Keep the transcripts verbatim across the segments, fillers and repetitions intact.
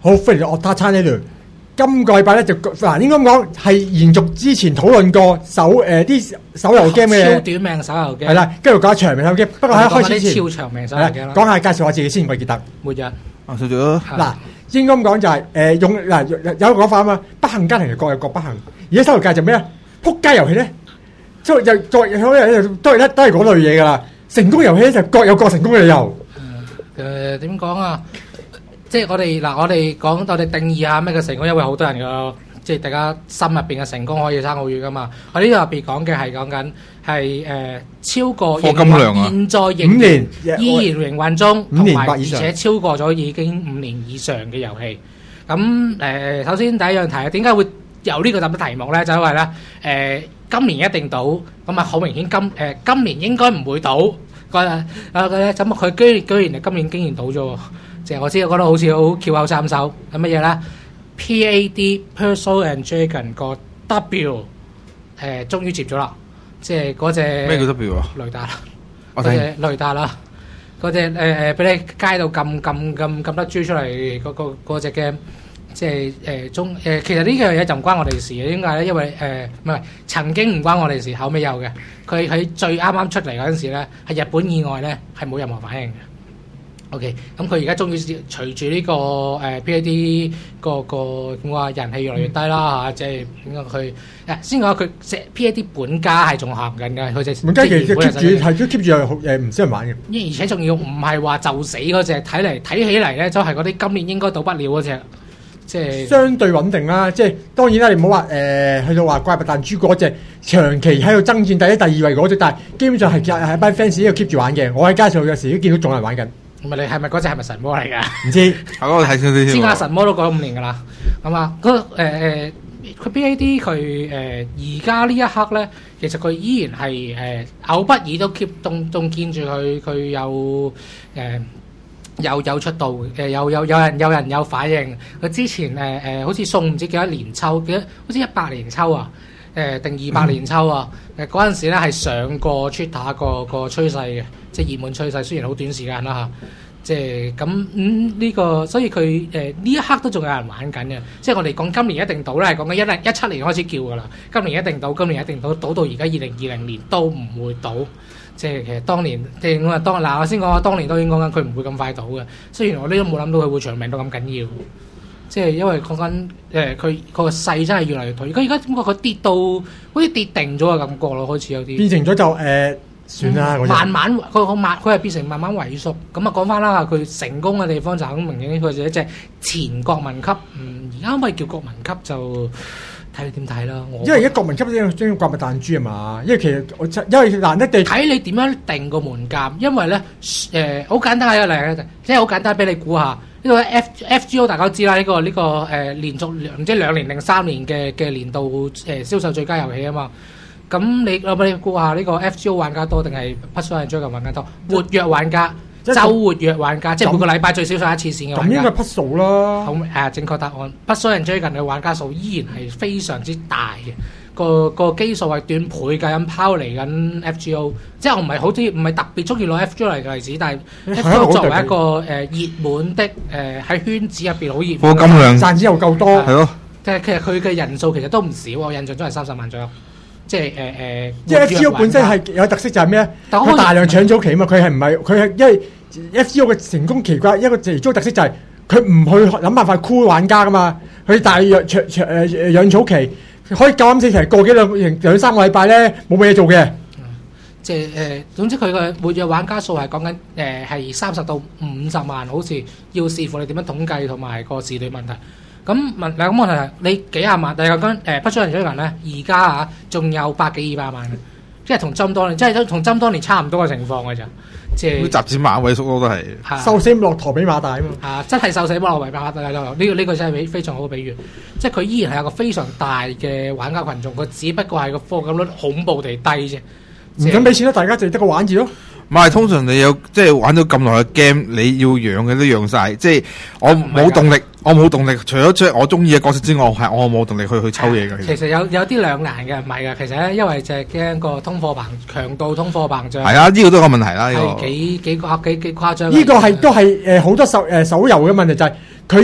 好歡迎惡他餐呢度。今個禮拜咧就嗱，應該咁講係延續之前討論過手誒啲、呃、手遊 game 嘅超短命手遊 game 係啦，跟住講長命手遊 game。不過喺開始前， 超長命手遊 game 啦， 講下介紹下自己先，我記得。 末日啊， 少咗嗱，應該咁講就係、是、誒、呃、用嗱有有個講法啊嘛，不幸家庭就各有各不幸。而家手遊界就咩啊？撲街遊戲咧，即係又各有人都係咧都係嗰類嘢㗎啦。成功遊戲咧就各有各成功嘅理由。 誒點講啊？即係我哋嗱，我哋講我哋定義下咩叫成功，因為好多人個即係大家心入邊嘅成功可以差好遠噶嘛。我呢度特別講嘅係講緊係誒超過課金量啊， 現在仍五年依然營運中， 五年或以上， 而且超過咗已經五年以上嘅遊戲。咁誒，首先第一樣題，點解會有呢個咁嘅題目咧？就因為咧誒，今年一定倒，咁啊好明顯今誒今年應該唔會倒。個啊個咧，咁佢居然居然係今年竟然倒咗喎！即係我知，我覺得好似好翹口三手，係乜嘢咧 ？P A D Puzzle and Dragon 個 W 誒，終於接咗啦！即係嗰隻咩叫 W 啊？ 雷達啦，嗰隻雷達啦，嗰隻誒誒俾你街度撳撳撳撳得豬出嚟嗰個嗰隻 game，即係誒中誒。其實呢樣嘢就唔關我哋事嘅，點解咧？因為誒唔係曾經唔關我哋事，後尾有嘅。佢喺最啱啱出嚟嗰陣時咧，係日本以外咧係冇任何反應嘅。OK，咁佢而家終於隨住呢個誒 P A D 個個點話人氣越嚟越低啦嚇，即係點講佢誒先講佢 P A D 本家係仲行緊嘅，佢就本家其實 keep 住係都 keep 住誒唔少人玩嘅， 而且仲要唔係話就死嗰隻，睇嚟睇起嚟咧，就係嗰啲今年應該倒不了嗰隻。即係相對穩定啦，即係當然啦，你唔好話誒去到話怪物彈珠嗰隻長期喺度爭戰第一、第二位嗰隻，但係基本上係係班 fans 喺度 keep 住玩嘅。我喺街上有時都見到仲有人玩緊。唔係你係咪嗰隻係咪神魔嚟㗎？唔知。係我睇少少先。先講神魔都過咗五年㗎啦，係嘛？嗰誒誒佢 P A D 佢誒而家呢一刻咧，其實佢依然係誒偶不爾都 keep 仲仲見住佢佢有誒。呃有有出道嘅，有有有人有人有反應。佢之前誒誒、呃，好似送唔知幾多年抽，幾多好似一百年抽啊，誒、呃、定二百年抽啊。誒嗰陣時咧係上過 Twitter 個個趨勢嘅，即係熱門趨勢。雖然好短時間啦嚇，即係咁嗯呢、這個，所以佢誒呢一刻都仲有人玩緊嘅。即係我哋講今年一定倒咧，係講緊一零一七年開始叫㗎啦。今年一定倒，今年一定倒，倒到而家二零二零年都唔會倒。即係其實當年，即係我話當嗱，我先講話當年都已經講緊佢唔會咁快倒嘅。雖然我呢都冇諗到佢會長命到咁緊要，即係因為講緊誒佢佢個勢真係越嚟越退。而家而家點解佢跌到好似跌定咗嘅感覺咯？開始有啲變成咗就誒、呃、算啦、嗯。慢慢佢好慢，佢係變成慢慢萎縮。咁啊講翻啦，佢成功嘅地方就好明顯，佢就一隻前國民級。嗯，而家可唔可以叫國民級就？睇你點睇啦，因為而家國民級呢將怪物彈珠啊嘛，因為其實我因為難得地睇你點樣定個門檻，因為咧誒好簡單嘅一個例子，即係好簡單俾你估下呢、呢個 F F G O 大家都知啦，呢、呢個呢、呢個誒、呃、連續唔知兩年定三年嘅嘅年度誒、呃、銷售最佳遊戲啊嘛，咁你我俾你估下呢個 F G O 玩家多定係 Puzzle and Dragon 玩家多？活躍玩家。周活躍玩家，即係每個禮拜最少上一次線嘅玩家。咁應該 Puzzle 啦。好誒，正確答案。Puzzle and Dragon嘅玩家數依然係非常之大嘅，個個基數係斷倍㗎咁拋離緊 F G O。即係我唔係好中意，唔係特別中意攞 F G O 嚟嘅例子，但係 F G O 作為一個誒熱門的誒喺圈子入邊好熱門，課金量賺錢又夠多，係咯。即係其實佢嘅人數其實都唔少，我印象中係三十萬左右。即係誒誒，即係 F G O 本身係有特色就係咩咧？佢大量搶早期啊嘛，佢係唔係佢係因為 F G O 嘅成功奇怪一個其中特色就係佢唔去諗辦法箍玩家噶嘛，佢大約長長誒養草期可以夠啱死期過幾兩兩三個禮拜咧冇咩嘢做嘅。嗯，即係誒、呃，總之佢嘅活躍玩家數係講緊誒係三十到五十萬，好似要視乎你點樣統計同埋個時段問題。咁問嗱咁問題係你幾廿萬，但係講誒不出人出人咧，而家啊仲有百幾二百萬嘅，即係同針多年，即係都同針多年差唔多嘅情況嘅咋，即係集資馬萎縮咯，都係瘦死駱駝比馬大啊嘛，啊真係瘦死駱駝比馬大，呢、這個呢、這個真係非常好嘅比喻，即係佢依然係有個非常大嘅玩家群眾，佢只不過係個課金率恐怖地低啫，唔敢俾錢啦，大家就得個玩字咯。唔係，通常你有即係玩咗咁耐嘅 game，你要養嘅都養晒。即係我冇動力，我冇動力。除咗即係我中意嘅角色之外，係我冇動力去去抽嘢嘅。其實有有啲兩難嘅，唔係嘅。其實咧，因為就係驚個通貨膨強度通貨膨脹。係啊，呢個都係個問題啦。係幾幾誇幾幾誇張。呢個係都係誒好多手誒手遊嘅問題，就係佢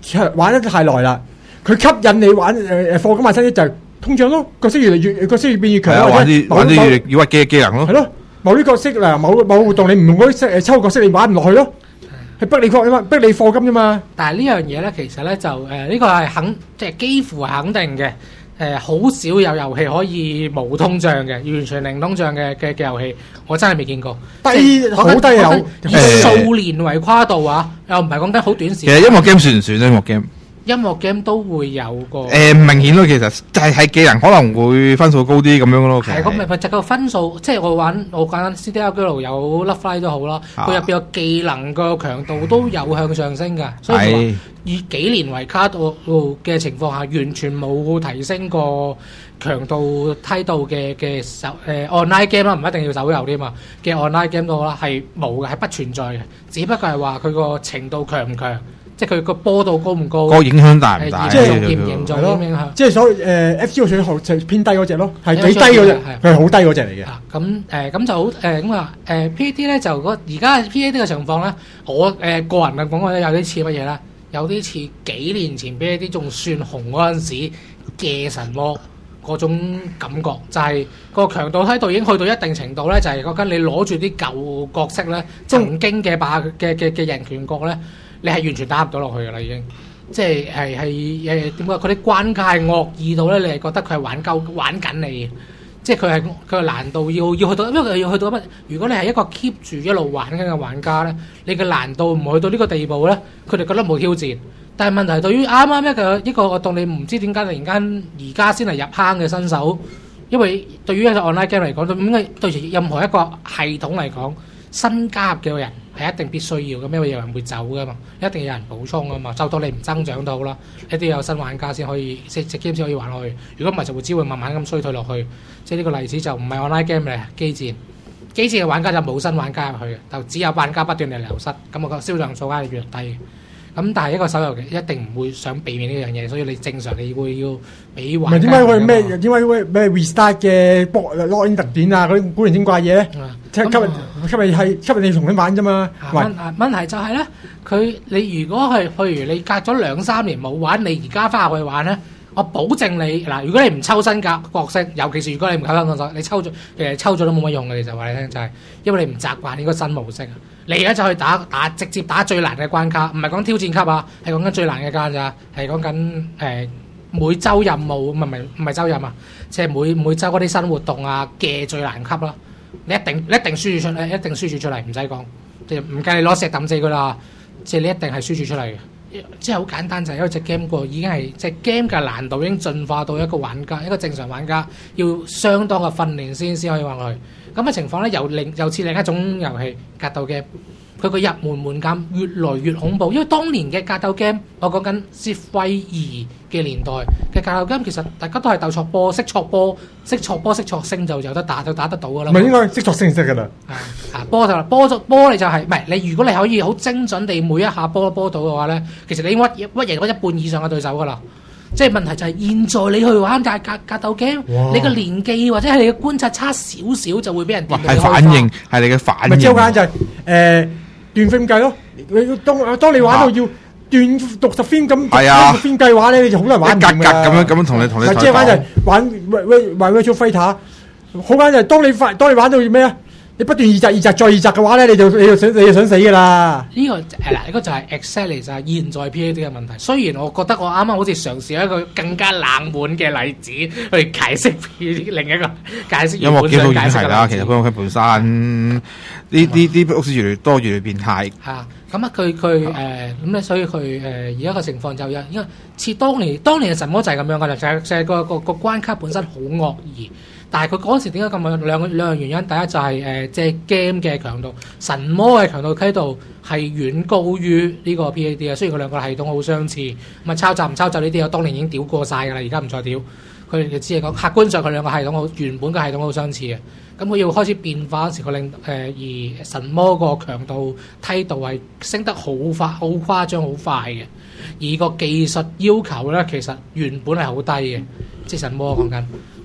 長玩得太耐啦，佢吸引你玩誒誒課金買新機就係通脹咯，角色越嚟越角色越變越強， 玩啲玩啲越嚟越屈機嘅技能咯。 係咯，某啲角色嗱，某某活動你唔用嗰啲誒抽角色，你玩唔落去咯。係逼你課啊嘛，逼你課金啫嘛。 但係呢樣嘢咧，其實咧就誒呢、呃這個係肯即係幾乎係肯定嘅。誒、呃、好少有遊戲可以無通脹嘅，完全零通脹嘅嘅嘅遊戲，我真係未見過。 低好低有， 以數年為跨度啊，又唔係講緊好短時間。 其實音樂 game 算唔算咧？音樂 game？ 音樂 game 都會有個誒、 呃、明顯咯，其實就係係技能可能會分數高啲咁樣咯。 係咁咪咪就個分數，即係我玩我玩 C D R 嗰度有 Love Live 都好啦，佢入邊個技能個強度都有向上升㗎，所以佢話以幾年為卡度嘅情況下，完全冇提升過強度梯度嘅嘅手誒 online game 啦，唔一定要手遊添嘛嘅 online game 都好啦，係冇嘅，係不存在嘅，只不過係話佢個程度強唔強。即係佢個波度高唔高？ 個影響大唔大？ 即係嚴唔嚴重咁影響？ 即係所謂誒 F G O 水就偏低嗰隻咯，係幾低嗰隻，佢係好低嗰隻嚟嘅。 咁誒咁就好誒咁啊誒 P A D 咧就嗰而家 P A D 嘅情況咧，我誒、呃、個人嘅講法咧有啲似乜嘢咧？有啲似幾年前 P A D 仲算紅嗰陣時嘅神魔嗰種感覺，就係、是、個強度喺度已經去到一定程度咧，就係講緊你攞住啲舊角色咧，曾經嘅霸嘅嘅嘅人權國咧。你係完全打唔到落去㗎啦，已經，即係係係誒點解佢啲關卡係惡意到咧？你係覺得佢係玩鳩玩緊你，即係佢係佢嘅難度要要去到，因為佢要去到乜？如果你係一個 keep 住一路玩緊嘅玩家咧，你嘅難度唔去到呢個地步咧，佢哋覺得冇挑戰。但係問題對於啱啱一個一個我當你唔知點解突然間而家先嚟入坑嘅新手，因為對於一個 online game 嚟講，對應該對任何一個系統嚟講，新加入嘅人。係一定必須要嘅，因為有人會走噶嘛，一定有人補充噶嘛。就當你唔增長到啦，一定要有新玩家先可以，即隻 game 先可以玩落去。如果唔係，就會只會慢慢咁衰退落去。即係呢個例子就唔係 online game 嚟，機戰機戰嘅玩家就冇新玩家入去嘅，就只有玩家不斷嚟流失，咁我個銷量數額係越低。咁但係一個手遊嘅一定唔會想避免呢樣嘢，所以你正常你會要俾玩家。唔係點解會咩？點解會咩 restart 嘅博 login 特典啊？嗰啲古靈精怪嘢咧？即係吸引吸引係吸引你重新玩啫嘛。問問題就係咧，佢你如果係譬如你隔咗兩三年冇玩，你而家翻入去玩咧，我保證你嗱，如果你唔抽新格角色，尤其是如果你唔抽新角色，你抽咗其實抽咗都冇乜用嘅。其實話你聽就係、是，因為你唔習慣呢個新模式啊。你而家就去打打直接打最難嘅關卡，唔係講挑戰級啊，係講緊最難嘅關咋，係講緊誒每週任務，唔係唔係唔係週任啊，即係每每週嗰啲新活動啊嘅最難級啦。你一定你一定輸住出嚟，一定輸住出嚟，唔使講，即係唔計你攞石抌死佢啦，即係你一定係輸住出嚟嘅。即係好簡單，就係因為隻 game 個已經係隻 game 嘅難度已經進化到一個玩家一個正常玩家要相當嘅訓練先先可以玩落去。咁嘅情況咧，又另又似另一種遊戲格鬥 game，佢個入門門檻越來越恐怖。因為當年嘅格鬥 game，我講緊 Civ 二嘅年代嘅格鬥 game，其實大家都係鬥錯波，識錯波，識錯波，識錯星就有得打就打得到噶啦。 唔係應該識錯星識噶啦。 啊啊波就波就波你就係唔係你？如果你可以好精準地每一下波都波到嘅話咧，其實你已經屈屈贏咗一半以上嘅對手噶啦。即係問題就係現在你去玩格格格鬥 game，你個年紀或者係你嘅觀察差少少就會俾人電。 係反應，係你嘅反應。 咪即係好簡單就係誒斷 frame 計咯。你當當你玩到要斷六十 frame 咁，係啊 frame 計嘅話咧，你就好難玩唔掂㗎。格格咁樣咁樣同你同你。咪即係反就係玩玩 Virtua Fighter，好簡單就係當你發當你玩到咩啊？你不斷二擲二擲再二擲嘅話咧，你就你就想你就想死㗎啦！呢、這個係啦，呢、這個就係 exactly 就係現在 P A D 嘅問題。雖然我覺得我啱啱好似嘗試一個更加冷門嘅例子去解釋 P A D 另一個解釋。音樂機都已經係啦，其實佢本身呢啲啲屋市越嚟越多，越嚟越變態。嚇咁啊！佢佢誒咁咧，所以佢誒而家個情況就有，因為似當年當年嘅神魔就係咁樣㗎啦，就係、是、就係、是、個個個關卡本身好惡意。但係佢嗰時點解咁樣？兩個兩樣原因，第一就係誒即係 game 嘅強度，神魔嘅強度梯度係遠高於呢個 P A D 啊。雖然佢兩個系統好相似，咁啊抄襲唔抄襲呢啲，我當年已經屌過晒㗎啦，而家唔再屌。佢哋只係講客觀上佢兩個系統好原本嘅系統好相似嘅。咁佢要開始變化嗰時，佢令誒而神魔個強度梯度係升得好快、好誇張、好快嘅。而個技術要求咧，其實原本係好低嘅，即係神魔講緊。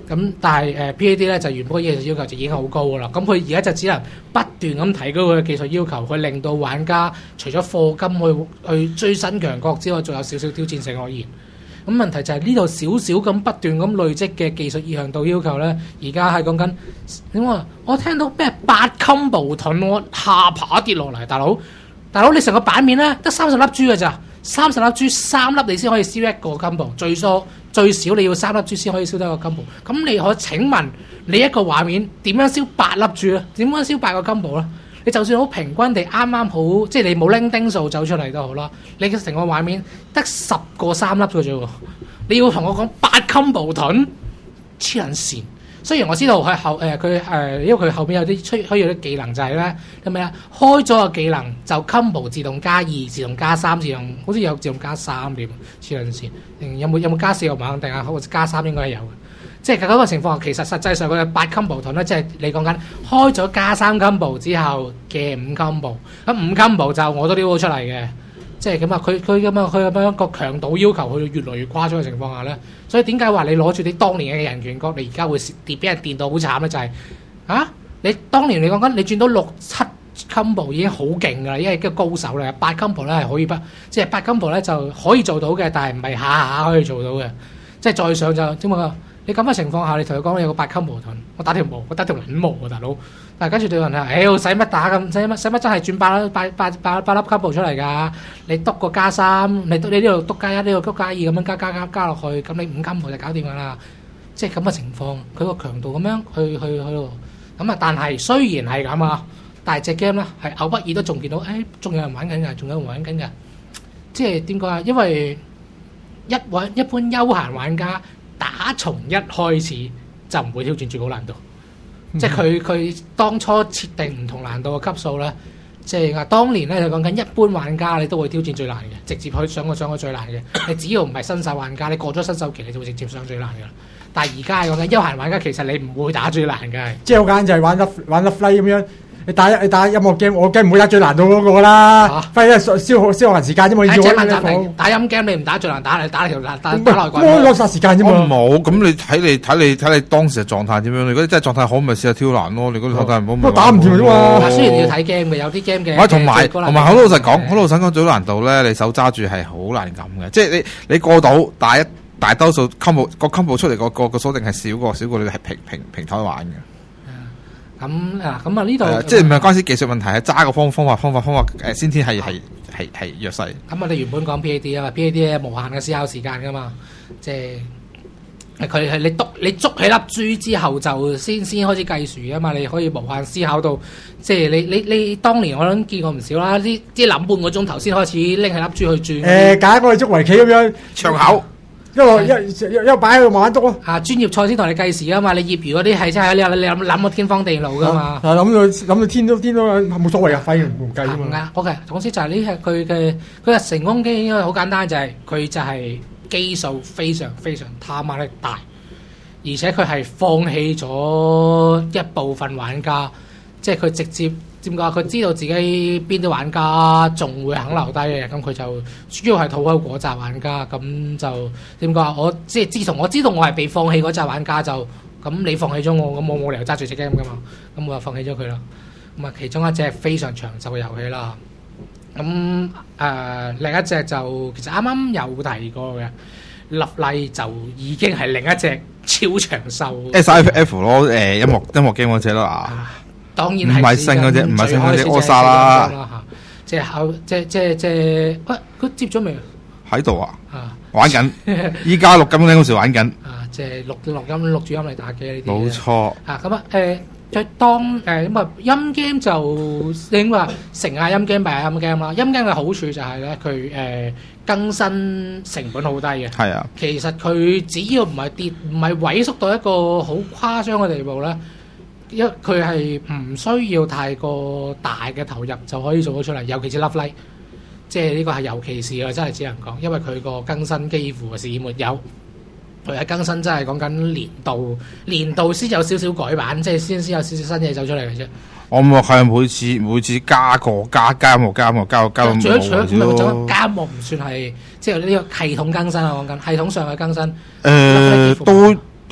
咁但係誒、呃、P A D 咧就原本嘅技術要求就已經好高噶啦，咁佢而家就只能不斷咁提高佢嘅技術要求，去令到玩家除咗課金去去追新強國之外，仲有少少挑戰性可言。咁問題就係呢度少少咁不斷咁累積嘅技術意向度要求咧，而家係講緊點啊？我聽到咩八 combo 盾，我下巴跌落嚟，大佬大佬你成個版面咧得三十粒珠嘅咋？三十粒珠三粒你先可以燒一個 combo， 最疏最少你要三粒珠先可以燒得一個 combo。咁你可請問你一個畫面點樣燒八粒珠咧？點樣燒八個 combo 咧？你就算好平均地啱啱好，即係你冇拎丁數走出嚟都好啦。你嘅成個畫面得十個三粒嘅啫喎，你要同我講八 combo 盾，黐撚線。雖然我知道佢後誒佢誒，因為佢後邊有啲需需要啲技能就係咧，係咪啊？開咗個技能就 combo 自動加二、自動加三、自動好似有自動加三點，黐撚線。有冇有冇加四我唔肯定啊？好似加三應該係有嘅。即係嗰個情況，其實實際上佢嘅八 combo 盾咧，即係你講緊開咗加三 combo 之後嘅五 combo，咁五 combo 就我都撩到出嚟嘅，即係咁啊！佢佢咁啊，佢咁樣個強度要求去到越來越誇張嘅情況下咧，所以點解話你攞住你當年嘅人權角，你而家會跌俾人電到好慘咧？就係、是、啊，你當年你講緊你轉到六七 combo 已經好勁㗎啦，因為個高手嚟，八 combo 咧係可以不，即係八 combo 咧就可以做到嘅，但係唔係下下可以做到嘅，即係再上就點講啊？你咁嘅情況下，你同佢講有個八級矛盾，我打條毛，我打條撚毛喎，大佬。但係跟住對人係，哎呦，使乜打咁？使乜使乜真係轉八八八八八粒級步出嚟㗎？你篤個加三，你你呢度篤加一，呢度篤加二咁樣加加加加落去，咁你五級步就搞掂㗎啦。即係咁嘅情況，佢個強度咁樣去去去咯。咁啊，但係雖然係咁啊，但係隻 game 咧係偶不爾都仲見到，誒，仲有人玩緊㗎，仲有人玩緊㗎。即係點講啊？因為一玩一般休閒玩家。打從一開始就唔會挑戰最高難度，嗯、即係佢佢當初設定唔同難度嘅級數咧，即係話當年咧就講緊一般玩家你都會挑戰最難嘅，直接去上個上個最難嘅。你只要唔係新手玩家，你過咗新手期你就會直接上最難嘅啦。但係而家講緊休閒玩家，其實你唔會打最難嘅，即係好簡單就係玩粒玩粒 fly 咁樣。你打你打音樂 game，我梗唔會打最難度嗰個啦。費事消耗消耗人時間啫嘛。要我講打音 game，你唔打最難打，你打條打打打內鬼。我攞殺時間啫嘛。 我冇，咁你睇你睇你睇你當時嘅狀態點樣？如果你真係狀態好，咪試下挑難咯。你嗰啲狀態唔好，咪打唔掂啫嘛。 雖然要睇 game 嘅，有啲 game 嘅。 喂，同埋同埋好老實講，好老實講最難度咧，你手揸住係好難撳嘅。即係你你過到大一大多數 combo 個 combo 出嚟個個個鎖定係少過少過你係平平平台玩嘅。 咁啊，咁啊呢度即係唔係關係技術問題，係揸個方方法方法方法誒，先天係係係係弱勢。 咁我哋原本講 P A D 啊嘛 ，P A D 係無限嘅思考時間噶嘛，即係佢係你篤你捉起粒珠之後就先先開始計數啊嘛，你可以無限思考到，即係你你你當年我諗見過唔少啦，啲啲諗半個鐘頭先開始拎起粒珠去轉。誒， 假我哋捉圍棋咁樣長口。 一路一一一擺喺度慢慢篤咯。 啊，專業賽先同你計時啊嘛，你業餘嗰啲係真係你你諗諗個天荒地老噶嘛。 啊，諗到諗到天都天都冇所謂啊，反而唔計啫嘛。 OK，總之就係呢係佢嘅佢嘅成功機，因為好簡單就係、是、佢就係基數非常非常他媽的大，而且佢係放棄咗一部分玩家，即係佢直接。點解佢知道自己邊啲玩家仲會肯留低嘅，咁佢就主要係討好嗰紮玩家，咁就點講啊？我即係自從我知道我係被放棄嗰紮玩家就，咁你放棄咗我，咁我冇理由揸住隻 game 噶嘛，咁我就放棄咗佢啦。咁啊，其中一隻非常長壽嘅遊戲啦。咁誒、呃、另一隻就其實啱啱有提過嘅，立例就已經係另一隻超長壽 S I F 咯，誒音樂音樂 game 嗰隻啦啊。 當然係唔係新嗰隻，唔係新嗰隻柯莎啦， 即係後即即即喂，佢接咗未？ 喺度啊，玩緊，依家錄緊嗰時玩緊。 啊，即係錄錄音錄住音嚟打機呢啲。 冇錯。 啊，咁啊誒，再當誒咁啊音 game 就點話成下音 game 敗下音 game 啦。音 game 嘅好處就係咧，佢誒更新成本好低嘅。係啊。其實佢只要唔係跌，唔係萎縮到一個好誇張嘅地步咧。因為佢係唔需要太過大嘅投入就可以做到出嚟，尤其是 Love Live， 即係呢個係尤其是啊，真係只能講，因為佢個更新幾乎是沒有，佢喺更新真係講緊年度，年度先有少少改版，即係先先有少少新嘢走出嚟嘅啫。 我咪係每次每次加個加加幕加幕加加幕， 除咗除咗唔係講加幕唔算係，即係呢個系統更新啊，講緊系統上嘅更新。 誒都。誒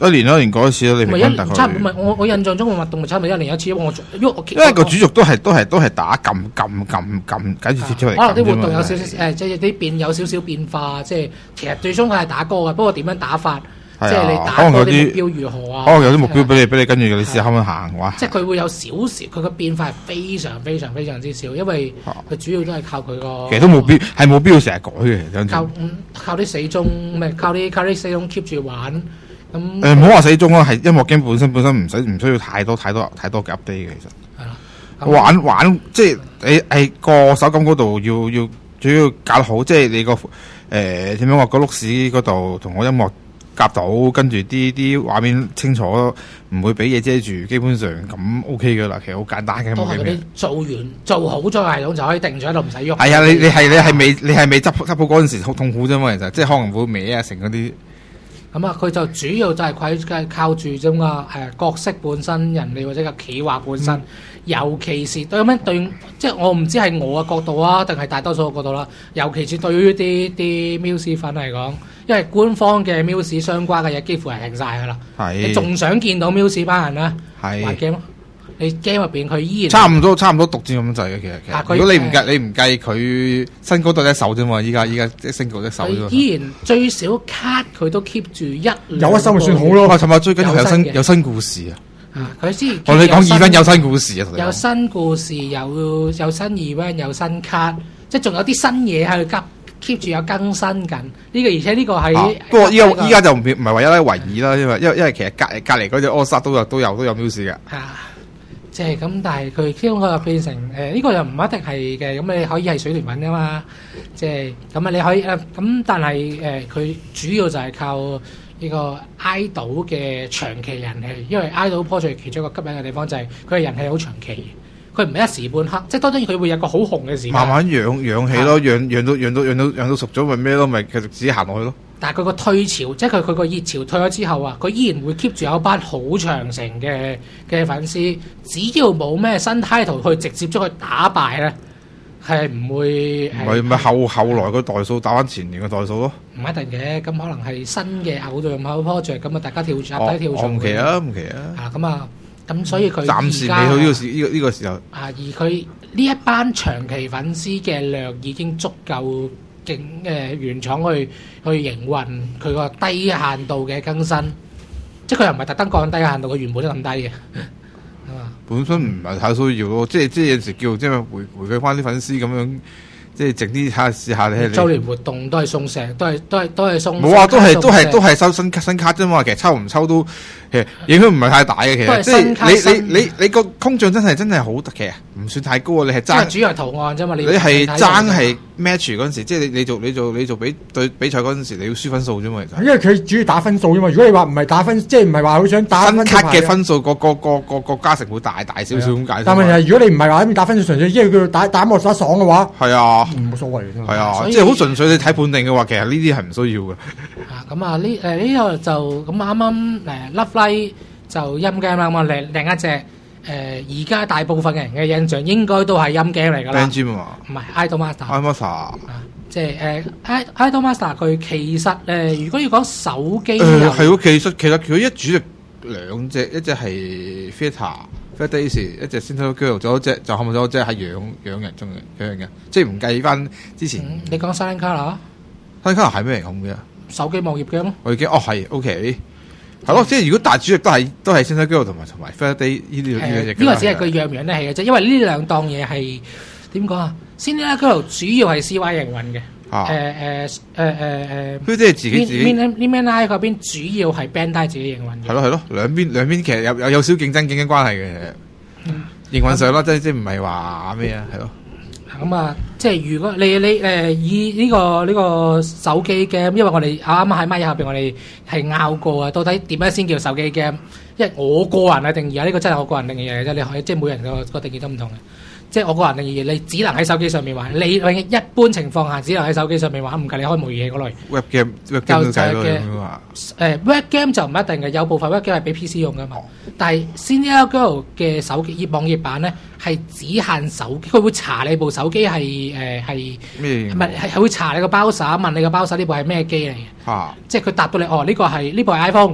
一年一年改一次咯，你平均大概。 差唔唔係我我印象中個運動咪差唔多一年一次，因為我因為我因為個主軸都係都係都係打撳撳撳撳緊住貼出嚟。 可能啲活動有少少誒，即係啲變有少少變化，即係其實最終佢係打歌嘅，不過點樣打法？即係你打嗰啲目標如何啊？ 可能有啲目標俾你俾你跟住，你試下可唔可以行哇？ 即係佢會有少少，佢個變化係非常非常非常之少，因為佢主要都係靠佢個。 其實都冇必係冇必要成日改嘅， 靠靠啲死忠，唔係靠啲靠啲死忠 keep 住玩咁。 誒唔好話死忠啦，係音樂 game 本身本身唔使唔需要太多太多太多嘅 update 嘅，其實。係啦。玩玩即係你係個手感嗰度要要主要搞得好，即係你個誒點樣話個碌屎嗰度同我音樂。夾到，跟住啲啲畫面清楚，唔會俾嘢遮住，基本上咁 OK 噶啦。其實好簡單嘅。 都係嗰啲做完做好咗系統就可以定咗喺度，唔使喐。 係啊，你你係你係未你係未執執好嗰陣時好痛苦啫嘛，其實即係可能會歪啊成嗰啲。 咁啊，佢就主要就係佢靠住啫嘛，誒角色本身、人哋或者個企劃本身，嗯、尤其是對咩對，即係我唔知係我嘅角度啊，定係大多數嘅角度啦。尤其是對於啲啲 Muse 粉嚟講。因為官方嘅 Muse 相關嘅嘢幾乎係停晒噶啦，你仲想見到 Muse 班人咧玩 game 咯？你 game 入邊佢依然差唔多差唔多獨佔咁滯嘅，其實其實。如果你唔計你唔計佢新高得一手啫嘛，依家依家即係升高一手啫嘛。 依然最少 cut 佢都 keep 住一有一手咪算好咯。 尋日最緊要有新有新故事啊！ 佢先我哋講 event 有新故事啊， 有新故事有有新 event 有新 cut， 即係仲有啲新嘢喺度急。keep 住有更新緊呢個，而且呢個係、啊、 不過依家依家就唔唔係話一為二啦，因為因為因為其實隔隔離嗰隻 All Star 都有都有都有 Muse 嘅。 啊，即係咁，但係佢基本上變成誒呢、呃這個又唔一定係嘅，咁你可以係水聯粉㗎嘛，即係咁啊你可以誒咁、呃，但係誒佢主要就係靠呢個 idol 嘅長期人氣，因為 idol project 其中一個吸引嘅地方就係佢嘅人氣好長期。佢唔係一時半刻，即係當然佢會有個好紅嘅時間。慢慢養養起咯，養養到養到養到養到熟咗咪咩咯，咪繼續自己行落去咯。 但係佢個退潮，即係佢佢個熱潮退咗之後啊，佢依然會 keep 住有一班好長成嘅嘅粉絲，只要冇咩新 title 去直接將佢打敗咧，係唔會。唔係咪後後來個代數打翻前年嘅代數咯？ 唔一定嘅，咁可能係新嘅偶像某 project 咁啊，大家跳集體跳槽。 唔奇啊，唔奇啊。 啊咁啊！咁所以佢暫時未到呢個時呢個呢個時候。 啊，而佢呢一班長期粉絲嘅量已經足夠勁誒原廠去去營運佢個低限度嘅更新，即係佢又唔係特登降低限度，佢原本都咁低嘅。啊， 本身唔係太需要咯，即係即係有時叫即係回回饋翻啲粉絲咁樣。即係整啲睇下試下你。 周年活動都係送成，都係都係都係送。 冇啊，都係都係都係收新新卡啫嘛。其實抽唔抽都其實影響唔係太大嘅。其實即係你你你你個空降真係真係好其實唔算太高啊。你係爭主要係圖案啫嘛。你係爭係 match 嗰陣時，即係你你做你做你做比對比賽嗰陣時，你要輸分數啫嘛。其實因為佢主要打分數啫嘛。如果你話唔係打分，即係唔係話好想打新卡嘅分數，個個個個個加成會大大少少咁解。 但問題係如果你唔係話咁打分數純粹，因為佢打打幕打爽嘅話， 係啊， 冇所謂嘅。 係啊，即係好純粹你睇判定嘅話，其實呢啲係唔需要嘅。 啊，咁啊呢誒呢個就咁啱啱誒 Love Live 就陰 game 啦，咁啊另另一隻誒而家大部分嘅人嘅印象應該都係陰 game 嚟㗎啦。 Band Gym 啊？ 唔係 Idol Master。 Idol Master。啊， 即係誒 I Idol Master 佢其實誒如果要講手機誒係喎，其實其實佢一主力兩隻，一隻係 Feta。Fat Days 一隻 Central Girl，仲有一隻就後面仲有一隻係養養人中嘅養人嘅，即係唔計翻之前。 嗯、你講 Silent Color？Silent Color 係咩嚟嘅？ 手機網頁嘅咯。 我已經哦係 OK，係咯，即係如果大主力都係都係 Central Girl 同埋同埋 Fat Day 呢啲呢兩隻。 呢個只係佢養唔養得起嘅啫，因為呢兩檔嘢係點講啊 ？Central Girl 主要係 C Y 營運嘅。誒誒誒誒誒， 佢即係自己自己。 Min I 嗰邊主要係 Bandai 自己營運嘅。 係咯係咯，兩邊兩邊其實有有有少競爭競爭關係嘅。嗯、營運上啦，即係即係唔係話咩啊？係咯。 咁啊，即係如果你你誒、呃、以呢、這個呢、這個手機 game，因為我哋啱啱喺咪後邊，我哋係拗過啊，到底點樣先叫手機 game？因為我個人嘅定義啊，呢、這個真係我個人定義嚟嘅啫，你可以即係每人個個定義都唔同嘅。即係我個人定義，你只能喺手機上面玩。你一般情況下只能喺手機上面玩，唔計你開模擬器嗰類。 Web game，web game 都計咯咁啊。 誒 ，web game 就唔一定嘅，有部分 web game 係俾 P C 用噶嘛。但係 Cinderella Girl 嘅手機網頁版咧係只限手機，佢會查你部手機係誒係咩？唔係係係會查你個包手，問你個包手呢部係咩機嚟嘅。嚇！即係佢答到你，哦呢個係呢部係 iPhone。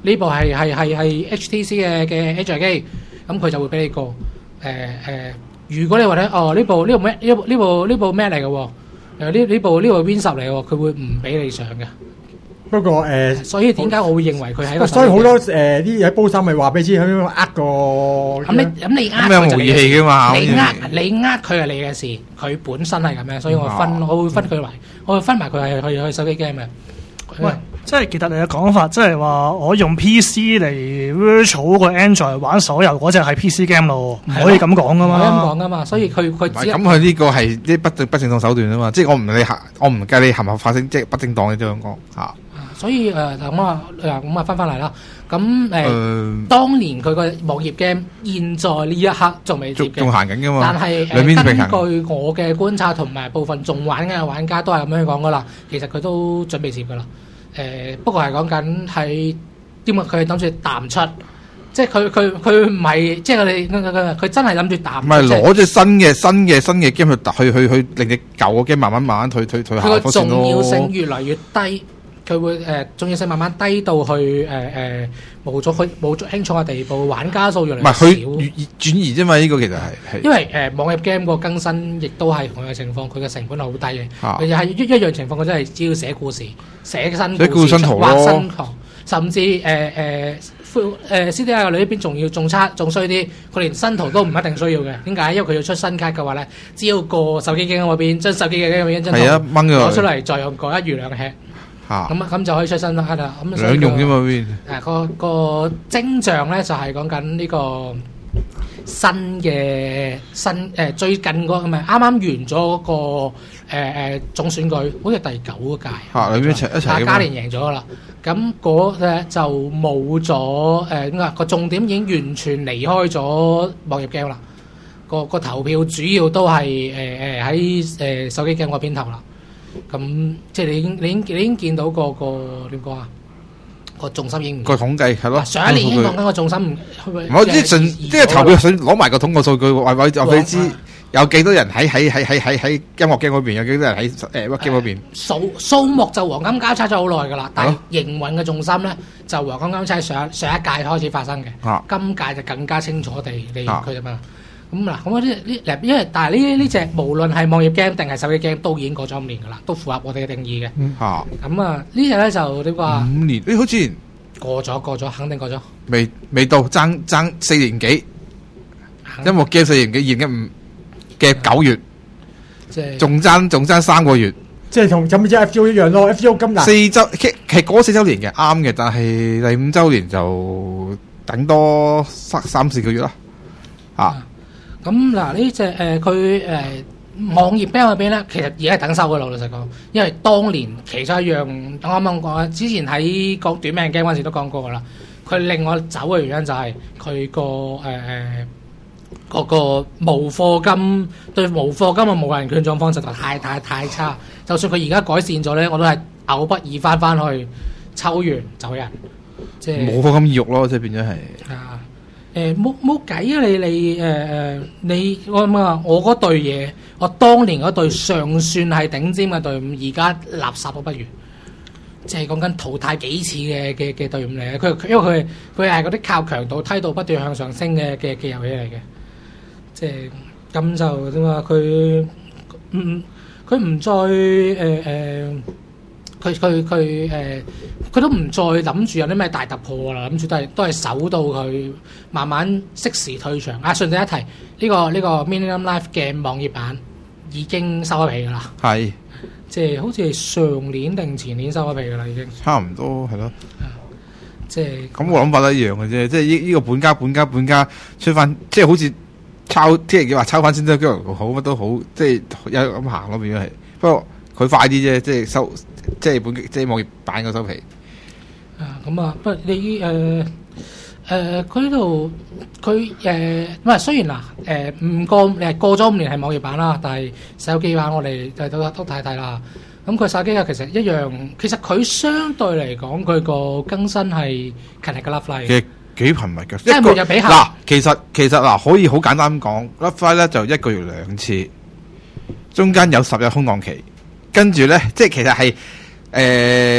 呢部係係係係 H T C 嘅嘅 Edge 機，咁佢就會俾你過。誒、呃、誒、呃，如果你話咧，哦呢部呢部咩呢部呢部呢部咩嚟嘅喎？誒呢呢部呢部 Win 十嚟喎，佢會唔俾你上嘅。 不過誒， 所以點解我會認為佢係一個？ 所以好多誒啲嘢煲衫咪話俾你知，佢呃個。 咁你咁你呃咁有模擬器嘅嘛？ 你呃你呃佢係你嘅事，佢本身係咁樣，所以我分我會分佢埋，我會分埋佢係去去手機 game 嘅。 喂，即係其實你嘅講法，即係話我用 P C 嚟 virtual 個 Android 玩手遊嗰隻係 P C game 咯，唔可以咁講噶嘛。 唔可以咁講噶嘛，所以佢佢只咁佢呢個係啲不正不正當手段啊嘛，即係我唔理合，我唔計你合唔合法性，即係不正當嘅咁講嚇。 所以誒咁啊誒咁啊翻翻嚟啦，咁誒當年佢個網頁 game，現在呢一刻仲未接嘅， 仲行緊㗎嘛。 但係誒根據我嘅觀察同埋部分仲玩嘅玩家都係咁樣講噶啦，其實佢都準備接噶啦。誒不過係講緊係點啊？佢係諗住淡出，即係佢佢佢唔係即係佢哋佢真係諗住淡。唔係攞隻新嘅新嘅新嘅 game 去去去去令隻舊嘅 game 慢慢慢慢退退退下。 佢個重要性越嚟越低。佢會誒、呃、重要性慢慢低到去誒誒無足去無足輕重嘅地步，玩家數越嚟越少。唔係佢轉移啫嘛，呢、這個其實係係。 因為誒、呃、網頁 game 個更新亦都係同樣嘅情況，佢嘅成本係好低嘅。 啊、 佢又係一一樣情況，佢真係只要寫故事、寫新故事、故事新圖畫新圖，甚至誒誒誒 C D I 呢邊仲要仲差仲衰啲，佢連新圖都唔一定需要嘅。點解？因為佢要出新卡嘅話咧，只要過手機 game 嗰邊將手機嘅 game 嗰邊張圖攞出嚟，再用過一魚兩吃。咁啊，咁就可以出新卡啦。咁兩用啫嘛邊？ 誒個個徵象咧就係講緊呢個新嘅新誒、呃、最近嗰個唔係啱啱完咗嗰、那個誒誒、呃、總選舉，好似第九個屆。嚇！兩邊一齊一齊。但係嘉年贏咗啦。咁嗰誒就冇咗誒點解個重點已經完全離開咗網頁 game 啦。個個投票主要都係誒誒喺誒手機 game 嗰邊投啦。咁即係你已經你已經你已經見到個個點講啊？個重心已經個統計係咯。 上一年已經講緊個重心唔， 我即係盡即係投票想攞埋個統個數據，話話話俾你知有幾多人喺喺喺喺喺喺音樂 game 嗰邊，有幾多人喺誒 work game 嗰邊。 數數目就黃金交叉咗好耐㗎啦，但係營運嘅重心咧就黃金交叉上上一屆開始發生嘅，啊、今屆就更加清楚地利用佢啫嘛。咁嗱，咁呢呢因為但係呢呢隻無論係網頁 game 定係手機 game 都已經過咗五年㗎啦，都符合我哋嘅定義嘅。嚇！咁啊，呢隻咧就點講啊？ 五年，你好似過咗過咗，肯定過咗。 未未到，爭爭四年幾。音樂 game 四年幾，二零一五嘅九月，即係仲爭仲爭三個月。 即係同咁即係 F G O 一樣咯 ，F G O 今日四週，其其實過四週年嘅啱嘅，但係第五週年就等多三三四個月啦。嚇！ 咁嗱呢隻誒佢誒網頁 game 嗰邊咧，其實而家係等收嘅咯，老實講，因為當年其中一樣啱啱講啊，之前喺講短命 game 嗰陣時都講過噶啦。佢令我走嘅原因就係佢個誒嗰個無課金對無課金嘅無人權狀況實在太太太差。就算佢而家改善咗咧，我都係嘔不已翻翻去抽完走人，即係冇課金意欲咯，即係變咗係。 啊誒冇冇計啊！你你誒誒、呃、你我諗啊，我嗰隊嘢，我當年嗰隊尚算係頂尖嘅隊伍，而家垃圾都不如，即係講緊淘汰幾次嘅嘅嘅隊伍嚟嘅。佢因為佢佢係嗰啲靠強度梯度不斷向上升嘅嘅嘅遊戲嚟嘅，即係咁就點啊？佢唔佢唔再誒誒。呃呃佢佢佢誒，佢都唔再諗住有啲咩大突破啦，諗住都係都係守到佢慢慢適時退場。啊，順帶一提，呢、這個呢、這個 Millennium Live 嘅網頁版已經收咗皮㗎啦。係是，即係好似係上年定前年收咗皮㗎啦，已經。 差唔多係咯。 即係咁我諗法都一樣嘅啫，即係呢呢個本家本家本家出翻，即係好似抄，即係叫話抄翻先得，叫好乜都好，即係有咁行咯，變咗係。不過佢快啲啫，即係收。即係本即係網頁版個收皮啊！咁啊，不過你誒誒，佢呢度佢誒唔係雖然嗱誒唔過誒過咗五年係網頁版啦，但係手機版我哋就都都睇睇啦。咁佢手機啊，其實一樣，其實佢相對嚟講，佢個更新係勤力嘅 Love Live 嘅幾頻密嘅， 即係每日比下嗱。其實其實嗱，可以好簡單咁講 Love Live 咧就一個月兩次，中間有十日空檔期。跟住咧，即係其實係誒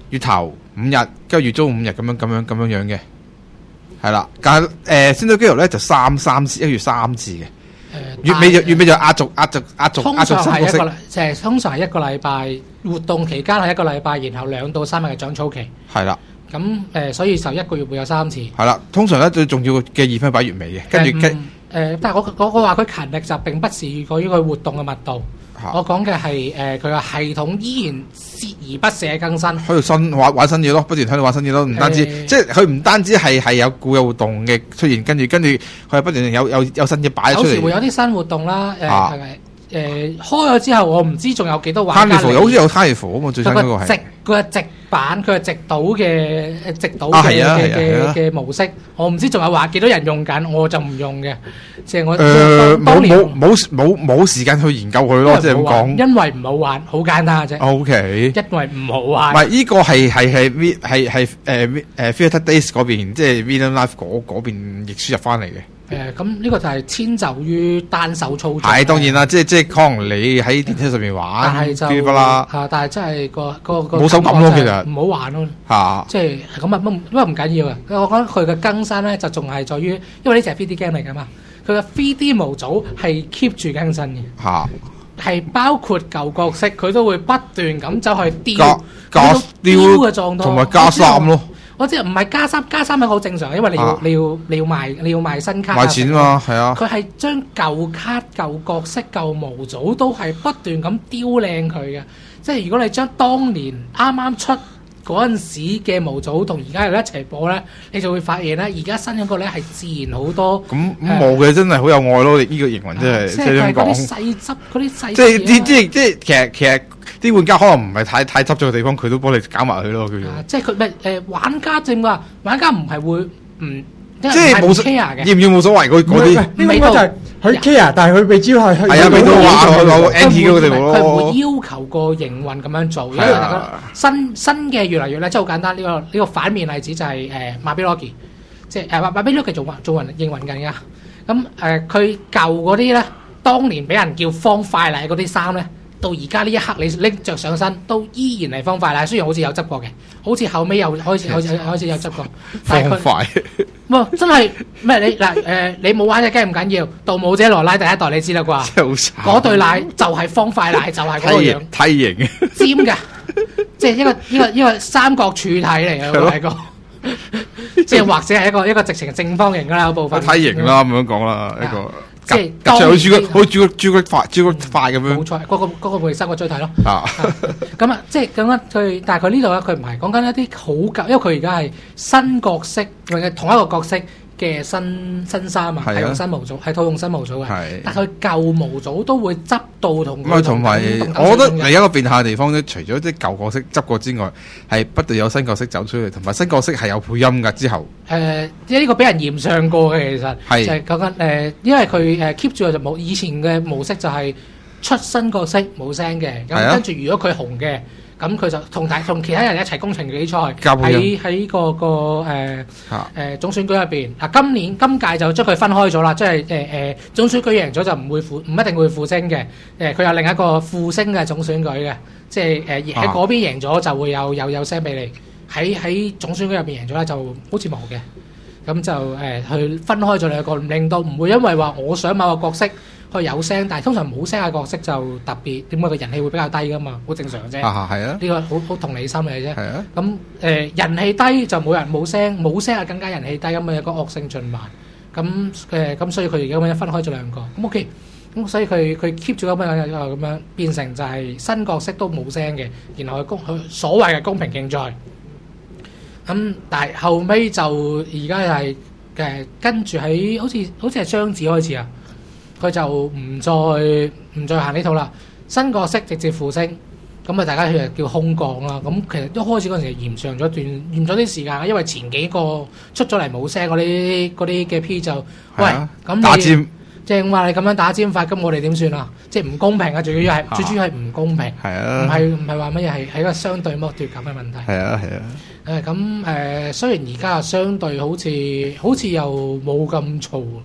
月頭五日，跟住月中五日咁樣咁樣咁樣樣嘅，係啦。但係誒星島 Gala 咧就三三次，一月三次嘅。月尾就月尾就壓軸壓軸壓軸壓軸新角色， 即係通常係一個禮拜活動期間係一個禮拜，然後兩到三日嘅長草期。 係啦， 咁誒、呃，所以就一個月會有三次。 係啦，通常咧最重要嘅二分擺月尾嘅，跟住跟誒，但係我我我話佢勤力就並不是關於佢活動嘅密度。啊、我講嘅係誒佢嘅系統依然鍥而不捨更新，喺度新玩玩新嘢咯，不斷喺度玩新嘢咯，唔單止、呃、即係佢唔單止係係有固有活動嘅出現，跟住跟住佢係不斷有有有新嘢擺出嚟。有時會有啲新活動啦，誒係咪誒開咗之後，我唔知仲有幾多玩家嚟。好似有 Carnival 啊嘛，最新嗰個係。佢係直版，佢係直島嘅直島嘅嘅嘅模式。我唔知仲有話幾多人用緊，我就唔用嘅。即係我誒冇冇冇冇冇時間去研究佢咯，即係咁講。因為唔好玩，好簡單嘅啫。O K。因為唔好玩。唔係呢個係係係係係誒誒 Theatre Days 嗰邊，即係 Villain Live 嗰嗰邊譯輸入翻嚟嘅。誒咁呢個就係遷就於單手操作。係當然啦，即係即係可能你喺電車上面玩，但係就啦嚇，但係真係個個個冇手感咯，其實唔好玩咯嚇。即係咁啊，乜乜唔緊要啊。我覺得佢嘅更新咧就仲係在於，因為呢隻係 three D game 嚟㗎嘛，佢嘅 three D 模組係 keep 住更新嘅嚇，係包括舊角色佢都會不斷咁走去雕加雕嘅狀態，同埋加衫咯。我知唔係加三加三係好正常，因為你要、啊、你要你要賣你要賣新卡賣錢嘛，係啊。佢係將舊卡、舊角色、舊模組都係不斷咁雕靚佢嘅。即係如果你將當年啱啱出嗰陣時嘅模組同而家一齊播咧，你就會發現咧，而家新嗰個咧係自然好多。咁咁冇嘅，真係好有愛咯！呢、呢個營運真係即係點講？嗰啲細執嗰啲細，即係啲即係即係其實其實。啲玩家可能唔係太太執咗嘅地方，佢都幫你搞埋佢咯，叫做。即係佢咪誒玩家正話，玩家唔係會唔即係冇 care 嘅，要唔要冇所謂嗰嗰啲。呢個就係佢 care，但係佢未知係係啊，未到話佢攞 N T 嗰個地方咯。佢唔會要求個營運咁樣做，因為大家新新嘅越嚟越咧，即係好簡單。呢個呢個反面例子就係誒馬比洛基，即係誒馬馬比洛基做做運營運緊㗎。咁誒佢舊嗰啲咧，當年俾人叫方塊嚟嗰啲衫咧。到而家呢一刻，你拎着上身都依然係方塊啦。雖然好似有執過嘅，好似後尾又開始開始開始有執過。方塊，哇！真係咩？你嗱誒，你冇玩隻 game 唔緊要，盜墓者羅拉第一代你知啦啩？真係好慘！嗰對奶就係方塊奶，就係嗰個樣。梯形嘅，尖㗎，即係一個一個一個三角柱體嚟嘅嗰個，即係或者係一個一個直情正方形㗎啦，部分。梯形啦，咁樣講啦，一個。即係當然，好似個好似個朱古力塊、朱古力塊咁樣。冇錯，嗰個嗰個會三個錐體咯。啊，咁啊，即係咁樣佢，但係佢呢度咧，佢唔係講緊一啲好舊，因為佢而家係新角色或者同一個角色嘅新新衫啊，係用新模組，係套用新模組嘅。係，但係佢舊模組都會執到同。咁啊，同埋我覺得另一個變態嘅地方咧，除咗啲舊角色執過之外，係不斷有新角色走出嚟，同埋新角色係有配音㗎之後。誒，即係呢個俾人嫌上過嘅，其實係就係講緊誒，因為佢誒 keep 住就冇以前嘅模式就係出新角色冇聲嘅，咁跟住如果佢紅嘅。咁佢就同大同其他人一齊攻城比賽，喺喺個個誒誒總選舉入邊。嗱，今年今屆就將佢分開咗啦，即係誒誒總選舉贏咗就唔會負唔一定會負星嘅。誒佢有另一個負星嘅總選舉嘅，即係誒喺嗰邊贏咗就會有有有聲俾你。喺喺總選舉入邊贏咗咧就好似冇嘅。咁就誒去分開咗兩個，令到唔會因為話我想某個角色。佢有聲，但係通常冇聲嘅角色就特別點解個人氣會比較低噶嘛，好正常啫。啊，係啊，呢個好好同理心嚟啫。係啊，咁誒、呃、人氣低就冇人冇聲，冇聲啊更加人氣低，咁咪有個惡性循環。咁誒咁所以佢而家咁樣分開咗兩個。咁 OK，咁所以佢佢 keep 住咁樣咁樣變成就係新角色都冇聲嘅，然後佢公佢所謂嘅公平競賽。咁、嗯、但係後尾就而家係誒跟住喺好似好似係張子開始啊。佢就唔再唔再行呢套啦，新角色直接負星，咁啊大家佢就叫空降啦。咁其實一開始嗰陣時延長咗段延咗啲時間，因為前幾個出咗嚟冇聲嗰啲嗰啲嘅 P 就，喂咁打尖，正話你咁樣打尖法，咁我哋點算啊？即係唔公平啊！最主要係最主要係唔公平，係啊，唔係唔係話乜嘢係係一個相對剝奪感嘅問題。係啊係啊，誒咁誒雖然而家相對好似好似又冇咁嘈。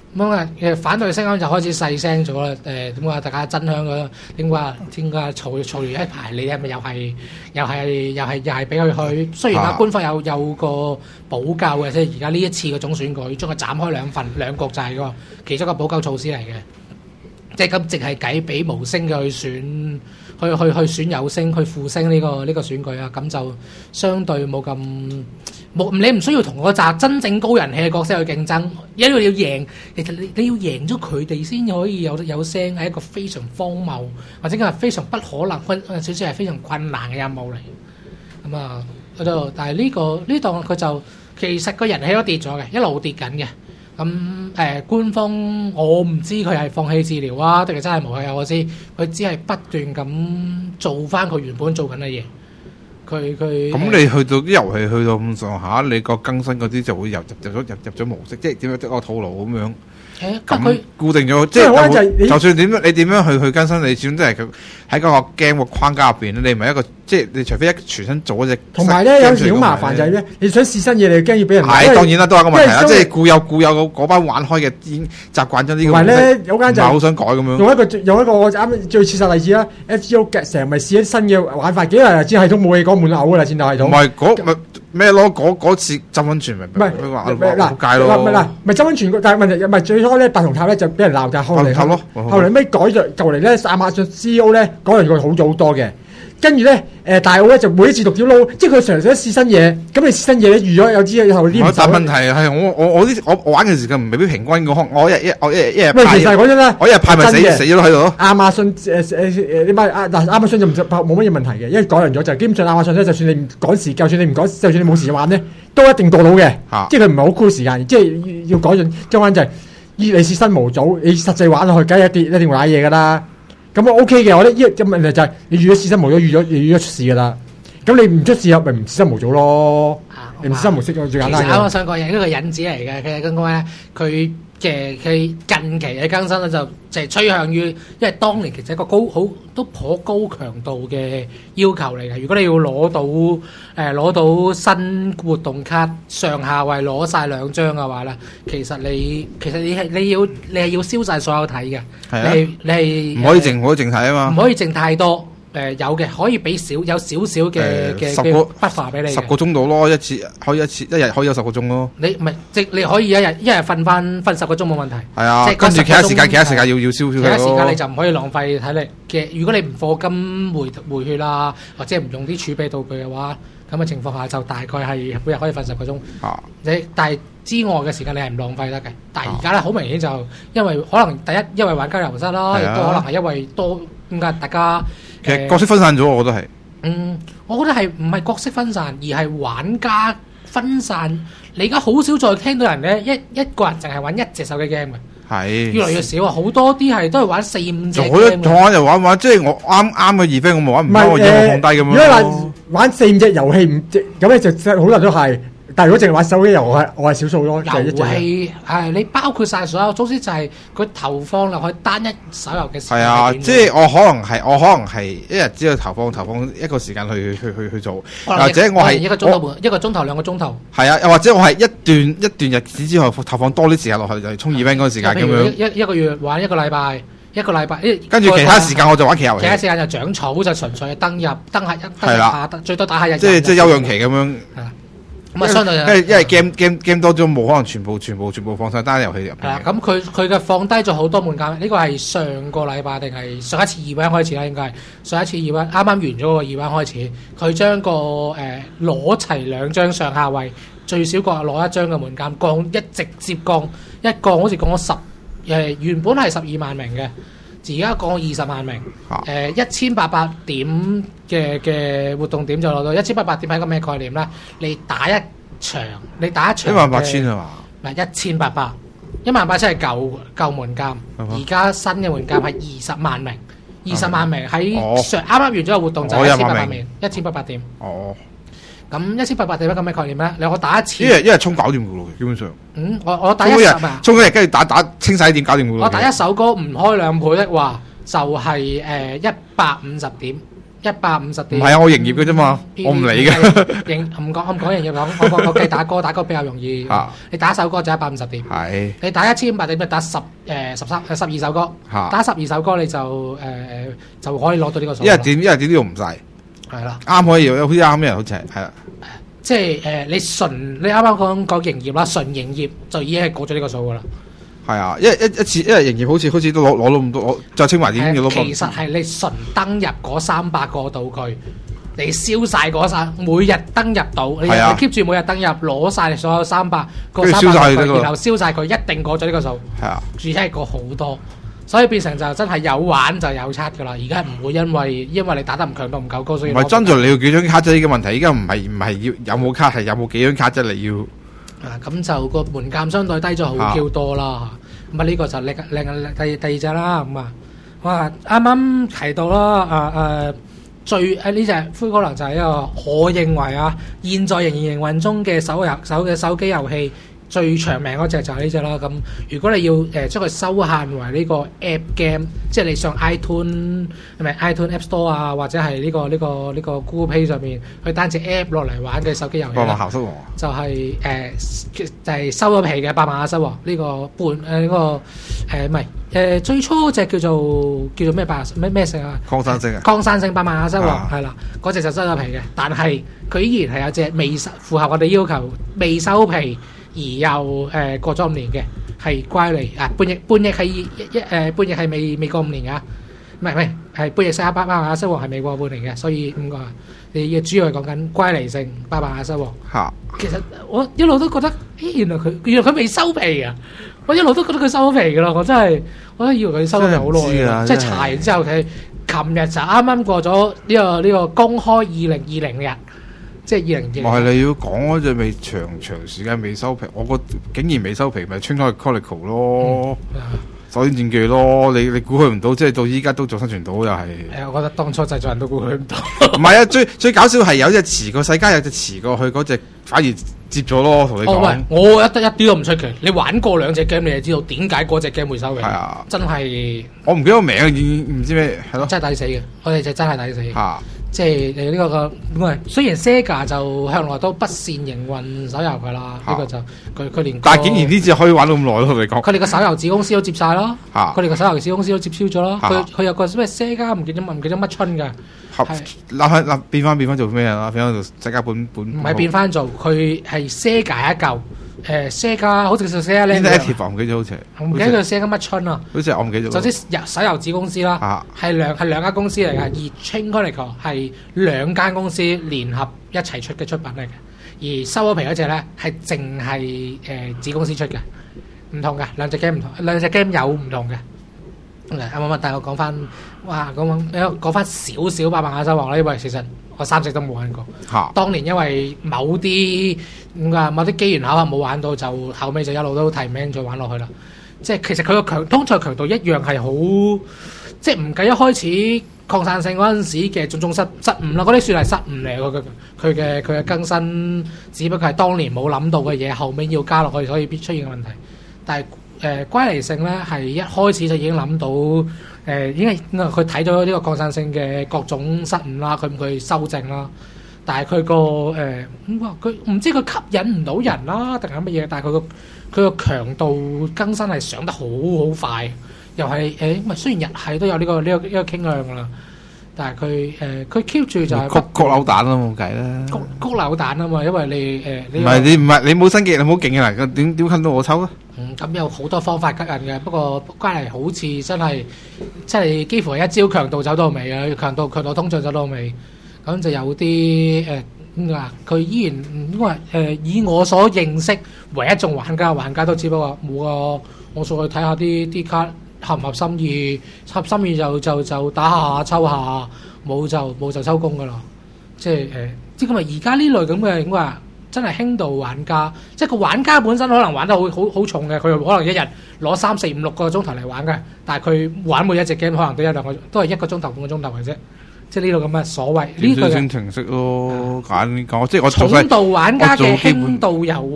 咁啊誒反對聲音就開始細聲咗啦。誒點解大家爭響嗰點解點解嘈嘈完一排，你係咪又係又係又係又係俾佢去？雖然啊官方有有個補救嘅，即係而家呢一次嘅總選舉將佢斬開兩份兩局制嘅，其中一個補救措施嚟嘅。即係咁，淨係計俾無聲嘅去選，去去去選有聲，去負聲呢、呢個呢、呢個選舉啊，咁就相對冇咁冇，你唔需要同嗰紮真正高人氣嘅角色去競爭，因為你要贏，其實你你要贏咗佢哋先可以有有聲，係一個非常荒謬或者係非常不可能，或者少少係非常困難嘅任務嚟。咁啊，嗰度，但係呢、呢個呢檔佢就其實個人氣都跌咗嘅，一路跌緊嘅。咁誒、呃、官方我唔知佢係放棄治療啊，定係真係無氣啊？我知佢只係不斷咁做翻佢原本做緊嘅嘢。佢佢咁你去到啲遊戲去到咁上下，你個更新嗰啲就會入入入咗入入咗模式，即係點樣即個套路咁樣。咁佢固定咗，即係就算點樣你點樣去去更新，你始終都係佢喺嗰個 game 個框架入邊，你唔係一個即係你除非一全新做一隻。同埋咧有時好麻煩就係咧，你想試新嘢，你驚要俾人。係當然啦，都係個問題啦，即係固有固有嗰班玩開嘅已經習慣咗呢個模式。同埋咧有間就好想改咁樣。用一個用一個我啱最切實例子啦 ，F G O 成日咪試一啲新嘅玩法，幾日又知系統冇嘢講滿嘔噶啦，戰鬥系統。唔係嗰咪咩咯？嗰嗰次浸溫泉咪唔係佢話嗱嗱咪浸溫泉，但係問題咪最初咧白銅塔咧就俾人鬧㗎，後嚟後嚟尾改咗，就嚟咧亞馬遜 C E O 咧改良佢好咗好多嘅。跟住咧，誒大澳咧就每一次讀條路，即係佢常常試新嘢。咁你試新嘢咧，預咗有啲以後啲唔走。但問題係我我我啲我玩嘅時間唔未必平均嘅，我一一我一一日派。其實講真啦，我一日派咪死死咗喺度咯。亞馬遜誒誒誒啲乜啊嗱，亞馬遜就唔冇乜嘢問題嘅，因為改良咗就基本上亞馬遜咧，就算你唔趕時，就算你唔趕，就算你冇時間玩咧，都一定過到嘅。即係佢唔係好箍時間，即係要改進。相反就係你試新模組，你實際玩落去，梗係一啲一定會瀨嘢㗎啦。咁我 OK 嘅，我覺得呢個問題就係你預咗試新模組，預咗預咗出事噶啦。咁你唔出事，咪唔試新模組咯。啊、你唔試新模式最簡單嘅。其實啱啱想講嘢，呢個引子嚟嘅。其實剛剛咧，佢嘅佢近期嘅更新咧，就就係趨向於，因為當年其實一個高好都頗高強度嘅要求嚟嘅。如果你要攞到誒攞、呃、到新活動卡上下位攞晒兩張嘅話咧，其實你其實你係你要你係要燒晒所有體嘅。係啊，你你係唔可以淨唔可以淨睇啊嘛？唔可以淨太多。誒、呃、有嘅可以俾少有少少嘅嘅嘅 buffer 俾你，十個鐘到咯，一次可以一次一日可以有十個鐘咯。你唔係即你可以一日一日瞓翻瞓十個鐘冇問題。係啊，即跟住其他時間其他時間要要消消。其他時間你就唔可以浪費體力嘅。如果你唔課金回回血啦，或者唔用啲儲備道具嘅話，咁嘅情況下就大概係每日可以瞓十個鐘。啊，你但係之外嘅時間你係唔浪費得嘅。但係而家咧好明顯就因為可能第一因為玩家流失啦，亦都可能係因為多點解大家。其實角色分散咗，我覺得係。嗯，我覺得係唔係角色分散，而係玩家分散。你而家好少再聽到人咧，一一個人淨係玩一隻手機 game 嘅。係。越嚟越少啊！好多啲係都係玩四五隻 game。仲玩就玩玩，即係我啱啱嘅二 friend 我冇玩唔開，我已經放低咁樣。如果話玩四五隻遊戲唔隻咁咧，就好多人都係。但係如果淨係玩手機遊，我係我係少數咯。遊戲係你包括晒所有，總之就係佢投放落去單一手遊嘅時間。係啊，即係我可能係我可能係一日只要投放投放一個時間去去去去做，或者我係一個鐘頭半一個鐘頭兩個鐘頭。係啊，又或者我係一段一段日子之後投放多啲時間落去，就係衝 event 嗰個時間咁樣。一一個月玩一個禮拜，一個禮拜。跟住其他時間我就玩其他遊戲。其他時間就長草，就純粹登入登下一登下，最多打下日。即係即係休養期咁樣。咁啊，相對因為因為 game game game 多咗，冇可能全部全部全部放晒單遊戲入邊。係啦，咁佢佢嘅放低咗好多門檻。呢個係上個禮拜定係上一次 event 開始啦？應該係上一次 event 啱啱完咗個 event 開始，佢將個誒攞齊兩張上下位，最少各攞一張嘅門檻降，一直接降一降，好似降咗十誒，原本係十二萬名嘅。而家降二十萬名，誒一千八百點嘅嘅活動點就攞到一千八百點係一個咩概念咧？你打一場，你打一場一萬八千係嘛？唔係一千八百，一萬八千係舊舊門檻，而家新嘅門檻係二十萬名，二十萬名喺上啱啱完咗個活動就係一千八百名，一千八百點。哦，咁一千八百點係一個咩概念咧？你我打一次，一日一日衝搞掂噶咯，基本上。嗯，我我打一日衝一日，跟住打打清洗點搞掂噶咯。我打一首歌唔開兩倍的話，就係誒一百五十點， 一百五十點。 唔係啊，我營業嘅啫嘛，我唔理嘅。 營唔講唔講營業講，我我我計打歌打歌比較容易。你打首歌就一百五十點。 係。你打一千五百點，咪打十誒十三十二首歌。打十二首歌你就誒就可以攞到呢個數。 一日點一日點都用唔晒。係啦。啱可以，有好似啱嘅人好似係係啦。 即係誒，你純你啱啱講講營業啦，純營業就已經係過咗呢個數噶啦。係啊，一一一次一日營業好似好似都攞攞到咁多，再清埋點嘅攞。 其實係你純登入嗰三百個道具，你燒晒嗰晒，每日登入到，你 keep 住每日登入，攞晒所有三百個三百道具，然後燒晒佢，一定過咗呢個數。係啊，而且係過好多。所以變成就真係有玩就有測噶啦，而家唔會因為因為你打得唔強度唔夠高，所以唔係爭在你要幾張卡啫。呢個問題，而家唔係唔係要有冇卡，係有冇幾張卡啫。你要啊，咁就個門檻相對低咗好 Q 多啦。咁啊呢個就另另第第二隻啦。咁啊，哇啱啱提到啦，啊誒最誒呢隻灰可能就係一個我認為啊，現在仍然營運中嘅手遊手嘅手機遊戲。最長命嗰隻就係呢隻啦，咁如果你要誒將佢收限為呢個 app game， 即係你上 iTunes 係咪 iTunes App Store 啊，或者係呢、呢個呢、呢個呢、呢個 Google Play 上面去單隻 app 落嚟玩嘅手機遊戲啦，就係、是、誒、呃、就係、是、收咗皮嘅百萬亞瑟王呢個半誒呢、呃呢個誒唔係誒最初嗰隻叫做叫做咩百咩咩色啊？ 擴散性啊！ 擴散性百萬亞瑟王係啦，嗰隻就收咗皮嘅，但係佢依然係有隻未符合我哋要求未收皮。而又誒、呃、過咗五年嘅係乖離啊，半翼半翼係一誒半翼係未未過五年噶，唔係唔係係半翼四百百萬亞瑟王係未過半年嘅，所以五個你嘅主要係講緊乖離性百萬亞瑟王。嚇，其實我一路都覺得，咦原來佢原來佢未收皮啊！我一路都覺得佢收皮噶啦，我真係我都以為佢收咗好耐，即係查完之後佢琴日就啱啱過咗呢、呢個呢、呢個公開二零二零日。即係二零二零。 我係你要講嗰隻未長長時間未收皮，我覺竟然未收皮，咪穿開 Chronicle 咯，首先戰記咯，你你估佢唔到，即係到依家都仲生存到又係。誒， 我覺得當初製作人都估佢唔到。 唔係啊，最最搞笑係有隻遲過世嘉，有隻遲過去嗰隻反而接咗咯，同你講。 哦喂，我一得一啲都唔出奇，你玩過兩隻 game 你就知道點解嗰隻 game 會收皮。係啊，真係。 我唔記得個名，唔知咩係咯。 真係抵死嘅，我哋就真係抵死。嚇！即係你呢個個咁啊，雖然 Sega 就向來都不善營運手遊噶啦，呢個就佢佢連。但係竟然呢隻可以玩到咁耐咯，同你講。佢哋個手遊子公司都接晒咯，佢哋個手遊子公司都接銷咗咯。佢佢有個咩 Sega 唔記得唔記得乜春㗎。 係嗱嗱變翻變翻做咩啊？變翻做世嘉本本。 唔係變翻做，佢係 Sega 一嚿。誒 Sega 好似叫 Sega 咧， 呢一條唔記得好似， 我唔記得佢 Sega 乜春啊， 好似我唔記得咗。 總之手遊子公司啦，係兩係兩間公司嚟嘅，而 Chain Chronicle 係兩間公司聯合一齊出嘅出品嚟嘅，而收咗皮嗰隻咧係淨係誒子公司出嘅，唔同嘅兩隻 game 唔同，兩隻 game 有唔同嘅。嚟啱啱帶我講翻，哇講講講翻少少百萬亞瑟王啦，因為其實我三隻都冇玩過。嚇！當年因為某啲咁啊某啲機緣巧合冇玩到，就後尾就一路都提名再玩落去啦。即係其實佢個強通賽強度一樣係好，即係唔計一開始擴散性嗰陣時嘅種種失失誤啦，嗰啲算係失誤嚟。佢佢嘅佢嘅更新，只不過係當年冇諗到嘅嘢，後尾要加落去，所以必出現嘅問題。但係誒乖離性咧，係一開始就已經諗到誒、呃，因為佢睇咗呢個擴散性嘅各種失誤啦，佢唔去修正啦。但係佢個誒咁話，佢、呃、唔知佢吸引唔到人啦，定係乜嘢？但係佢個佢個強度更新係上得好好快，又係誒，咪、欸、雖然日系都有呢、這個呢、這個呢、這個傾向噶啦，但係佢誒佢 keep 住就係谷谷扭蛋咯，冇計啦。 谷谷扭蛋啊嘛，因為你誒你唔係你唔係你冇新技，你冇勁嘅啦，點點坑到我抽啊？ 嗯，咁有好多方法吸引嘅，不過關係好似真係真係幾乎係一招強度走到尾啊，強度強度通脹走到尾，咁就有啲誒咁啊，佢、呃、依然因為誒以我所認識，唯一眾玩家玩家都只不過冇個我上去睇下啲啲卡合唔合心意，合心意就就就打下抽下，冇就冇就收工噶啦，即係誒，即係咁啊！而家呢類咁嘅點話？真係輕度玩家，即係個玩家本身可能玩得好好好重嘅，佢可能一日攞三四五六個鐘頭嚟玩嘅，但係佢玩每一隻 game 可能都一兩個，都係一個鐘頭半個鐘頭嘅啫。即係呢度咁嘅所謂呢個嘅程式咯， 揀講即係我重度玩家嘅輕度遊玩，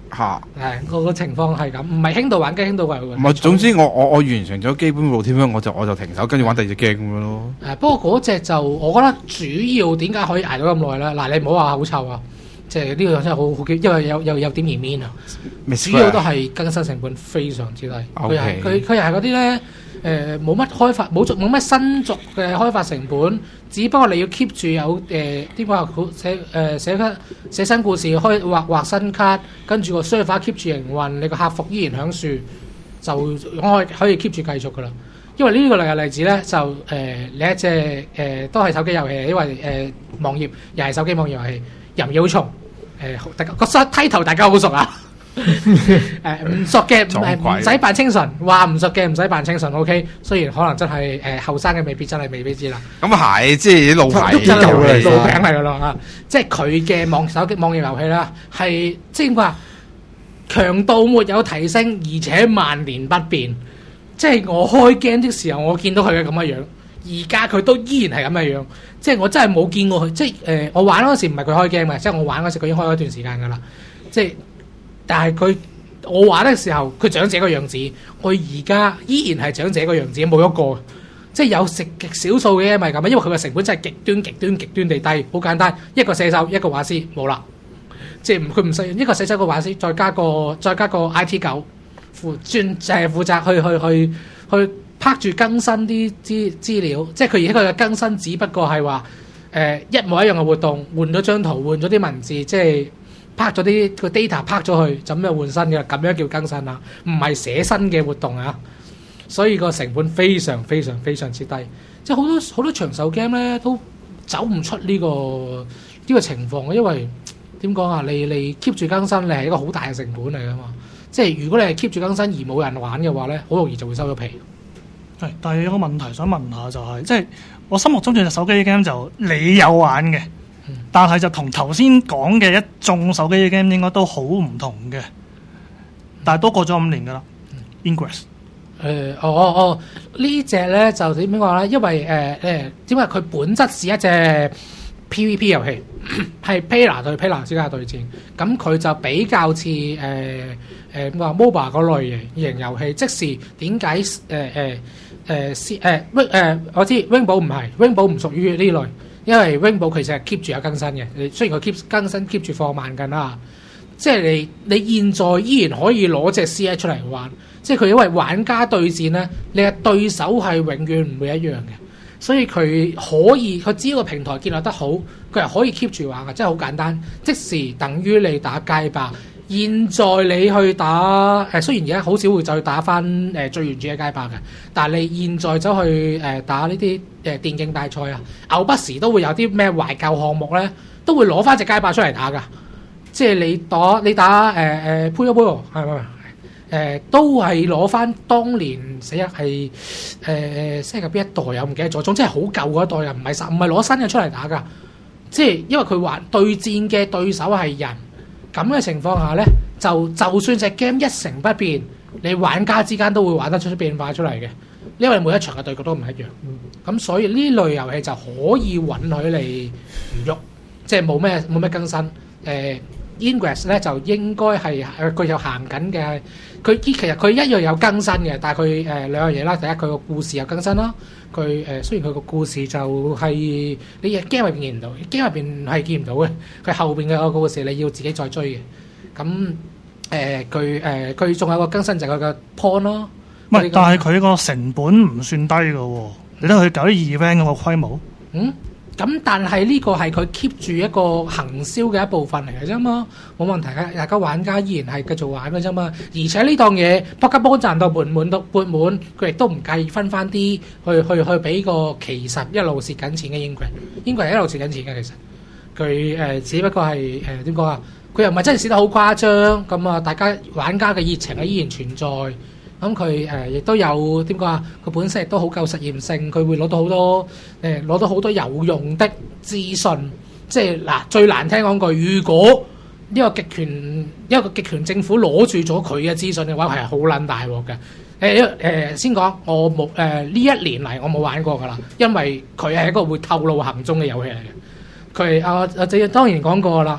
嚇， 係個個情況係咁，唔係輕度玩機，輕度玩。唔係，總之我我我完成咗基本部添樣，我就我就停手，跟住玩第二隻 game 咁樣咯。 誒，不過嗰隻就我覺得主要點解可以捱到咁耐咧？嗱，你唔好話口臭啊，即係呢個真係好好，因為有有有點而面啊。主要都係更新成本非常之低，佢係佢佢又係嗰啲咧。誒冇乜開發，冇冇乜新作嘅開發成本，只不過你要 keep 住有誒啲話好寫誒寫卡寫新故事，開畫畫新卡，跟住個 server keep 住營運，你個客服依然響樹，就可以可以 keep 住繼續噶啦。因為呢個例嘅例子咧，就誒、呃、你一隻誒、呃、都係手機遊戲，因為誒、呃、網頁又係手機網頁遊戲，人妖蟲誒，大家個 title 大家好熟啊！誒唔熟嘅唔係唔使扮清純，話唔熟嘅唔使扮清純 ，OK。雖然可能真係誒後生嘅未必真係未必知啦。 咁啊係，即係啲老牌真係老餅嚟噶咯啊！即係佢嘅網手機網頁遊戲啦，係即係點講啊？強度沒有提升，而且萬年不變。即係我開 game 的時候，我見到佢嘅咁嘅樣，而家佢都依然係咁嘅樣。即係我真係冇見過佢，即係誒、呃、我玩嗰時唔係佢開 game 嘅，即係我玩嗰時佢已經開咗一段時間噶啦，即係。但係佢我玩嘅時候，佢長者個樣子，我而家依然係長者個樣子，冇一個，即係有食極少數嘅咪咁啊！因為佢嘅成本真係極端極端極端地低，好簡單，一個寫手一個畫師冇啦，即係佢唔使一個寫手一個畫師，再加個再加個 I T 狗負專就係負責去去去去拍住更新啲資資料，即係佢而家佢嘅更新只不過係話誒一模一樣嘅活動，換咗張圖，換咗啲文字，即係。拍咗啲個 data 拍咗去，就咁樣換新嘅，咁樣叫更新啦，唔係寫新嘅活動啊。所以個成本非常非常非常之低，即係好多好多長壽 game 咧都走唔出呢、呢個呢、呢個情況，因為點講啊？你你 keep 住更新，你係一個好大嘅成本嚟噶嘛。即係如果你係 keep 住更新而冇人玩嘅話咧，好容易就會收咗皮。 係，但係有個問題想問下就係、是，即係我心目中嘅手機 game 就你有玩嘅。但係就同頭先講嘅一眾手機嘅 game 應該都好唔同嘅，但係都過咗五年噶啦。Ingress， 誒，哦哦哦，呢隻咧就點樣講咧？因為誒誒，點解佢本質是一隻 P V P 遊戲，係 Player 對 Player 之間嘅對戰，咁佢就比較似誒誒話 MOBA 嗰類型遊戲。即是點解誒誒誒誒 Wing 誒我知 Rainbow 唔係 Rainbow 唔屬於呢類。因為 Rainbow 其實係 keep 住有更新嘅，你雖然佢 keep 更新 keep 住放慢緊啦，即係你你現在依然可以攞隻 C S 出嚟玩，即係佢因為玩家對戰咧，你嘅對手係永遠唔會一樣嘅，所以佢可以佢只要個平台建立得好，佢係可以 keep 住玩嘅，真係好簡單，即時等於你打街霸。現在你去打誒，雖然而家好少會再打翻誒最原始嘅街霸嘅，但係你現在走去誒打呢啲誒電競大賽啊，偶不時都會有啲咩懷舊項目咧，都會攞翻隻街霸出嚟打噶。即係你打你打誒誒 Puyo Puyo 係咪？誒都係攞翻當年死日係誒誒即係邊一代又唔記得咗，總之係好舊嗰一代又唔係唔係攞新嘅出嚟打噶。即係因為佢話對戰嘅對手係人。咁嘅情況下咧，就就算隻 game 一成不變，你玩家之間都會玩得出變化出嚟嘅，因為每一場嘅對局都唔一樣。咁、嗯、所以呢類遊戲就可以允許你唔喐，即係冇咩冇咩更新。誒、呃、Ingress 咧就應該係佢有行緊嘅，佢其實佢一樣有更新嘅，但係佢誒兩樣嘢啦。第一佢個故事有更新啦，佢誒、呃、雖然佢個故事就係、是、你嘅 game 入邊見唔到 ，game 入邊係見唔到嘅，佢後邊嘅個故事你要自己再追嘅。咁誒佢誒佢仲有個更新就係佢嘅 point 咯。 唔係，但係佢個成本唔算低嘅喎，你睇佢搞啲 event 咁嘅規模。嗯。咁但係呢個係佢 keep 住一個行銷嘅一部分嚟嘅啫嘛，冇問題嘅，大家玩家依然係繼續玩嘅啫嘛。而且呢檔嘢撲克波賺到滿滿到滿滿，佢亦都唔介意分翻啲去去去俾個其實一路蝕緊錢嘅英國人，英國人一路蝕緊錢嘅其實佢誒、呃、只不過係誒點講啊？佢又唔係真係蝕得好誇張咁啊！大家玩家嘅熱情係依然存在。咁佢誒亦都有點講啊？佢本身亦都好夠實驗性，佢會攞到好多誒攞到好多有用的資訊。即係嗱，最難聽講句，如果呢個極權一個極權政府攞住咗佢嘅資訊嘅話，係好撚大鑊嘅。誒、呃、誒、呃，先講我冇誒呢一年嚟我冇玩過㗎啦，因為佢係一個會透露行蹤嘅遊戲嚟嘅。佢啊啊，就當然講過啦。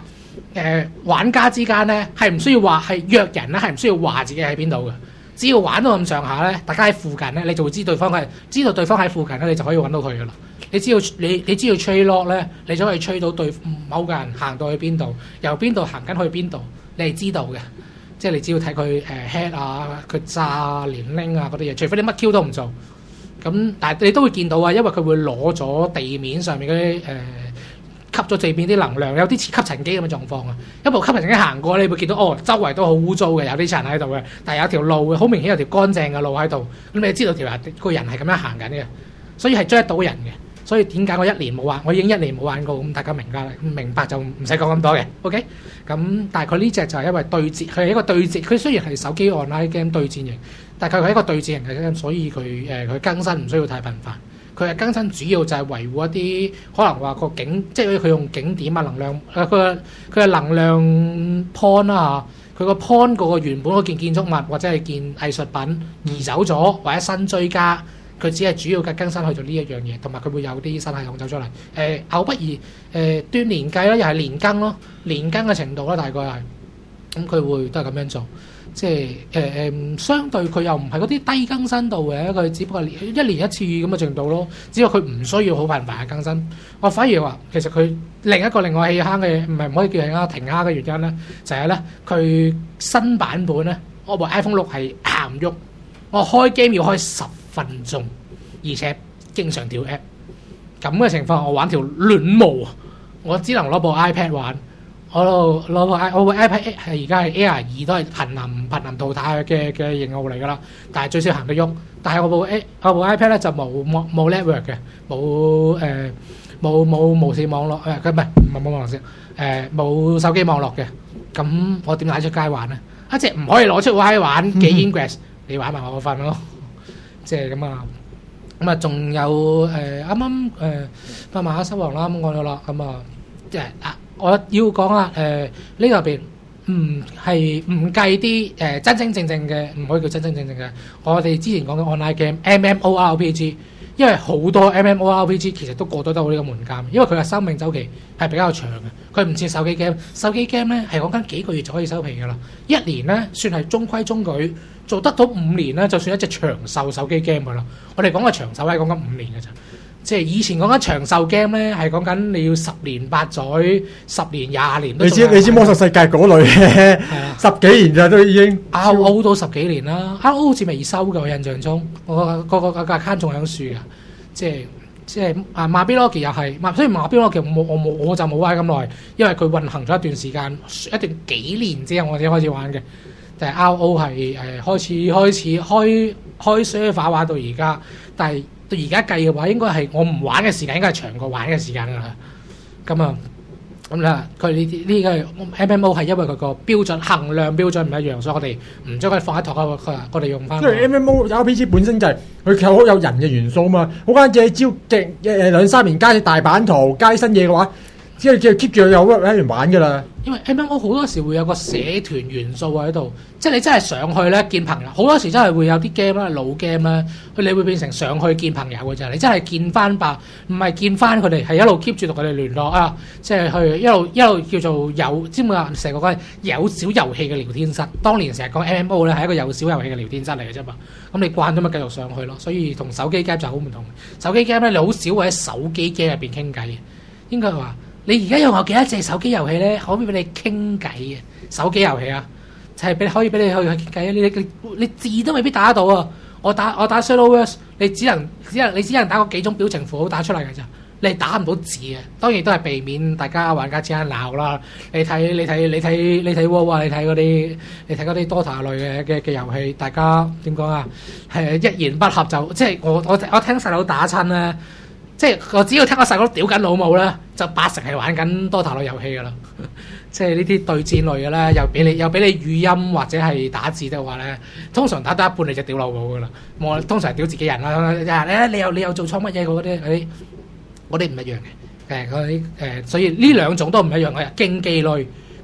呃、玩家之間咧係唔需要話係約人咧，係唔需要話自己喺邊度嘅。只要玩到咁上下咧，大家喺附近咧，你就會知對方係知道對方喺附近咧，你就可以揾到佢噶啦。你只要你你知道 trade log 咧，你就可以 trade到對某個人行到去邊度，由邊度行緊去邊度，你係知道嘅。即係你只要睇佢誒 head 啊、佢炸連拎啊嗰啲嘢，除非你乜 Q 都唔做。咁但係你都會見到啊，因為佢會攞咗地面上面嗰啲誒吸咗地面啲能量，有啲似吸塵機咁嘅狀況啊。一部吸塵機行過，你會見到哦，周圍都好污糟嘅，有啲塵喺度嘅，但係有條路好明顯有條乾淨嘅路喺度，咁你就知道條人個人係咁樣行緊嘅，所以係追得到人嘅。所以點解我一年冇玩，我已經一年冇玩過，咁大家明㗎啦，明白就唔使講咁多嘅 ，OK？咁但係佢呢隻就係因為對戰，佢係一個對戰，佢雖然係手機 online game 對戰型，但係佢係一個對戰型嘅 game，所以佢誒佢更新唔需要太頻繁。佢係更新主要就係維護一啲可能話個景，即係佢用景點啊能量，誒佢佢嘅能量 point 啦嚇，佢個 point 嗰個原本嗰件建築物或者係件藝術品移走咗，或者新追加。佢只係主要嘅更新去做呢一樣嘢，同埋佢會有啲新系統走出嚟。誒、呃，偶不如誒端年計啦，又係年更咯，年更嘅程度啦，大概係咁，佢、嗯、會都係咁樣做。即係誒誒，相對佢又唔係嗰啲低更新度嘅，佢只不過一年一次咁嘅程度咯。只不過佢唔需要好頻繁嘅更新。我反而話其實佢另一個令我棄坑嘅，唔係唔可以叫棄坑停坑嘅原因咧，就係咧佢新版本咧，我部 iPhone 六係行唔喐，我開 game 要開十分鐘，而且經常掉 app， 咁嘅情況我玩條亂毛，我只能攞部 iPad 玩。我攞部 i 我部 iPad 係而家係 Air 二都係瀕臨瀕臨淘汰嘅嘅型號嚟㗎啦，但係最少行得喐。但係我部 A 我部 iPad 咧就冇冇冇 network 嘅，冇誒冇冇無線網絡誒，佢唔係唔係冇網絡先誒冇手機網絡嘅。咁我點帶出街玩咧？一隻唔可以攞出街玩幾 Ingress，你玩埋我份咯。即係咁啊，咁啊，仲有誒啱啱誒百萬黑獅王啦，咁講咗啦，咁啊，即係啊，我要講啦，誒呢個入邊唔係唔計啲誒真真正正嘅，唔可以叫真真正正嘅，我哋之前講嘅 online game M M O R P G， 因為好多 M M O R P G 其實都過得到呢個門檻，因為佢嘅生命週期係比較長嘅，佢唔似手機 game， 手機 game 咧係講緊幾個月就可以收皮㗎啦，一年咧算係中規中矩。做得到五年咧，就算一隻長壽手機 game 噶啦。我哋講嘅長壽係講緊五年嘅咋，即係以前講緊長壽 game 咧，係講緊你要十年八載、十年廿年都。你知你知魔獸世界嗰類嘅，十幾年咋都已經。 R O 都十幾年啦 ，R O 好似未收嘅，我印象中，我個個個 account 仲喺樹嘅，即係即係啊馬比洛奇又係，雖然馬比洛奇我冇我冇我就冇玩咁耐，因為佢運行咗一段時間，一段幾年之後我先開始玩嘅。但係 R O 係誒、呃、開始開始開開 server 玩到而家，但係到而家計嘅話，應該係我唔玩嘅時間應該係長過玩嘅時間㗎啦。咁啊咁啦，佢呢啲呢個 M M O 係因為佢個標準衡量標準唔一樣，所以我哋唔將佢放喺同一個，我哋用翻。因為 M M O R P G 本身就係佢好有人嘅元素嘛，好簡單，只要隻誒兩三年加隻大版圖，加啲新嘢嘅話。即係即係 keep 住有喺度玩㗎啦。 因為 M M O 好多時會有個社團元素喺度，即係你真係上去咧見朋友，好多時真係會有啲 game 啦、老 game 啦，佢你會變成上去見朋友嘅啫。你真係見翻白，唔係見翻佢哋，係一路 keep 住同佢哋聯絡啊！即係去一路一路叫做有，知唔知啊？成個講係有小遊戲嘅聊天室。當年成日講 M M O 咧係一個有小遊戲嘅聊天室嚟嘅啫嘛。咁你慣咗咪繼續上去咯。所以同手機 game 就好唔同。手機 game 咧你好少會喺手機 game 入邊傾偈嘅，應該話。你而家有我幾多隻手機遊戲咧，可以俾你傾偈嘅手機遊戲啊，就係、是、俾可以俾你去傾偈啊！你你你字都未必打得到啊！我打我打 Solo Verse， 你只能只能你只能打嗰幾種表情符號打出嚟嘅咋，你打唔到字啊！當然都係避免大家玩家之間鬧啦。你睇你睇你睇你睇 WoW 啊，你睇嗰啲你睇嗰啲 Dota 類嘅嘅嘅遊戲，大家點講啊？係一言不合就即係我我我聽細佬打親咧。即係我只要聽我細佬屌緊老母咧，就八成係玩緊多塔類遊戲㗎啦。即係呢啲對戰類嘅咧，又俾你又俾你語音或者係打字嘅話咧，通常打得一半你就屌老母㗎啦。我通常係屌自己人啦。誒你又你又做錯乜嘢嗰啲嗰啲嗰啲唔一樣嘅。誒嗰啲誒，所以呢兩種都唔一樣嘅競技類。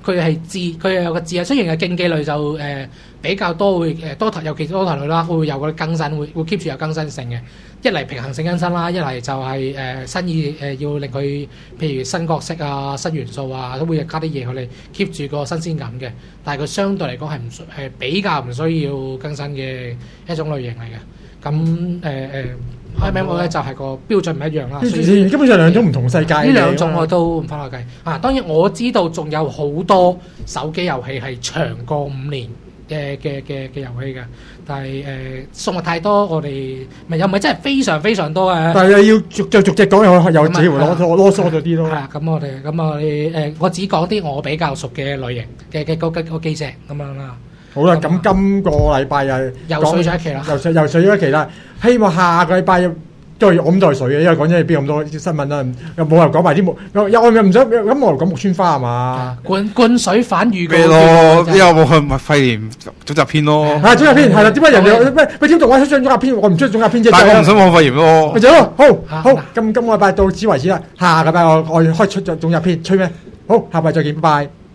佢係字，佢係有個字啊。雖然係競技類就誒、呃、比較多會誒多台，尤其是多台類啦，會有個更新，會會 keep 住有更新性嘅。一嚟平衡性更新啦，一嚟就係、是、誒、呃、新意誒、呃、要令佢譬如新角色啊、新元素啊，都會加啲嘢佢哋 keep 住個新鮮感嘅。但係佢相對嚟講係唔係比較唔需要更新嘅一種類型嚟嘅。咁誒誒。M M O 咧就係個標準唔一樣啦，所以基本上兩種唔同世界。 呢兩種我都唔分開計啊。當然我知道仲有好多手機遊戲係長過五年嘅嘅嘅嘅遊戲嘅，但係誒數目太多，我哋咪又唔係真係非常非常多嘅。 但係要逐隻逐隻講，有有自己會囉囉嗦咗啲咯。係啊，咁我哋咁我哋誒，我只講啲我比較熟嘅類型嘅嘅嗰嗰幾隻咁樣啦。 好啦，咁今個禮拜又又水咗一期啦， 又水又水咗一期啦。希望下個禮拜都係咁再水嘅，因為講真，邊咁多新聞啦，又冇人講埋啲木，又又唔想咁冇人講木村花係嘛？ 灌灌水反預告咩咯？呢個冇去咪肺炎總集篇咯。 係總集篇係啦，點解人哋咩咩點動畫出總集篇，我唔出總集篇啫？ 但係我唔想講肺炎咯。 咪就咯，好好，今今個禮拜到此為止啦。下個禮拜我我開出咗總集篇，吹咩？好，下個禮拜再見，拜拜。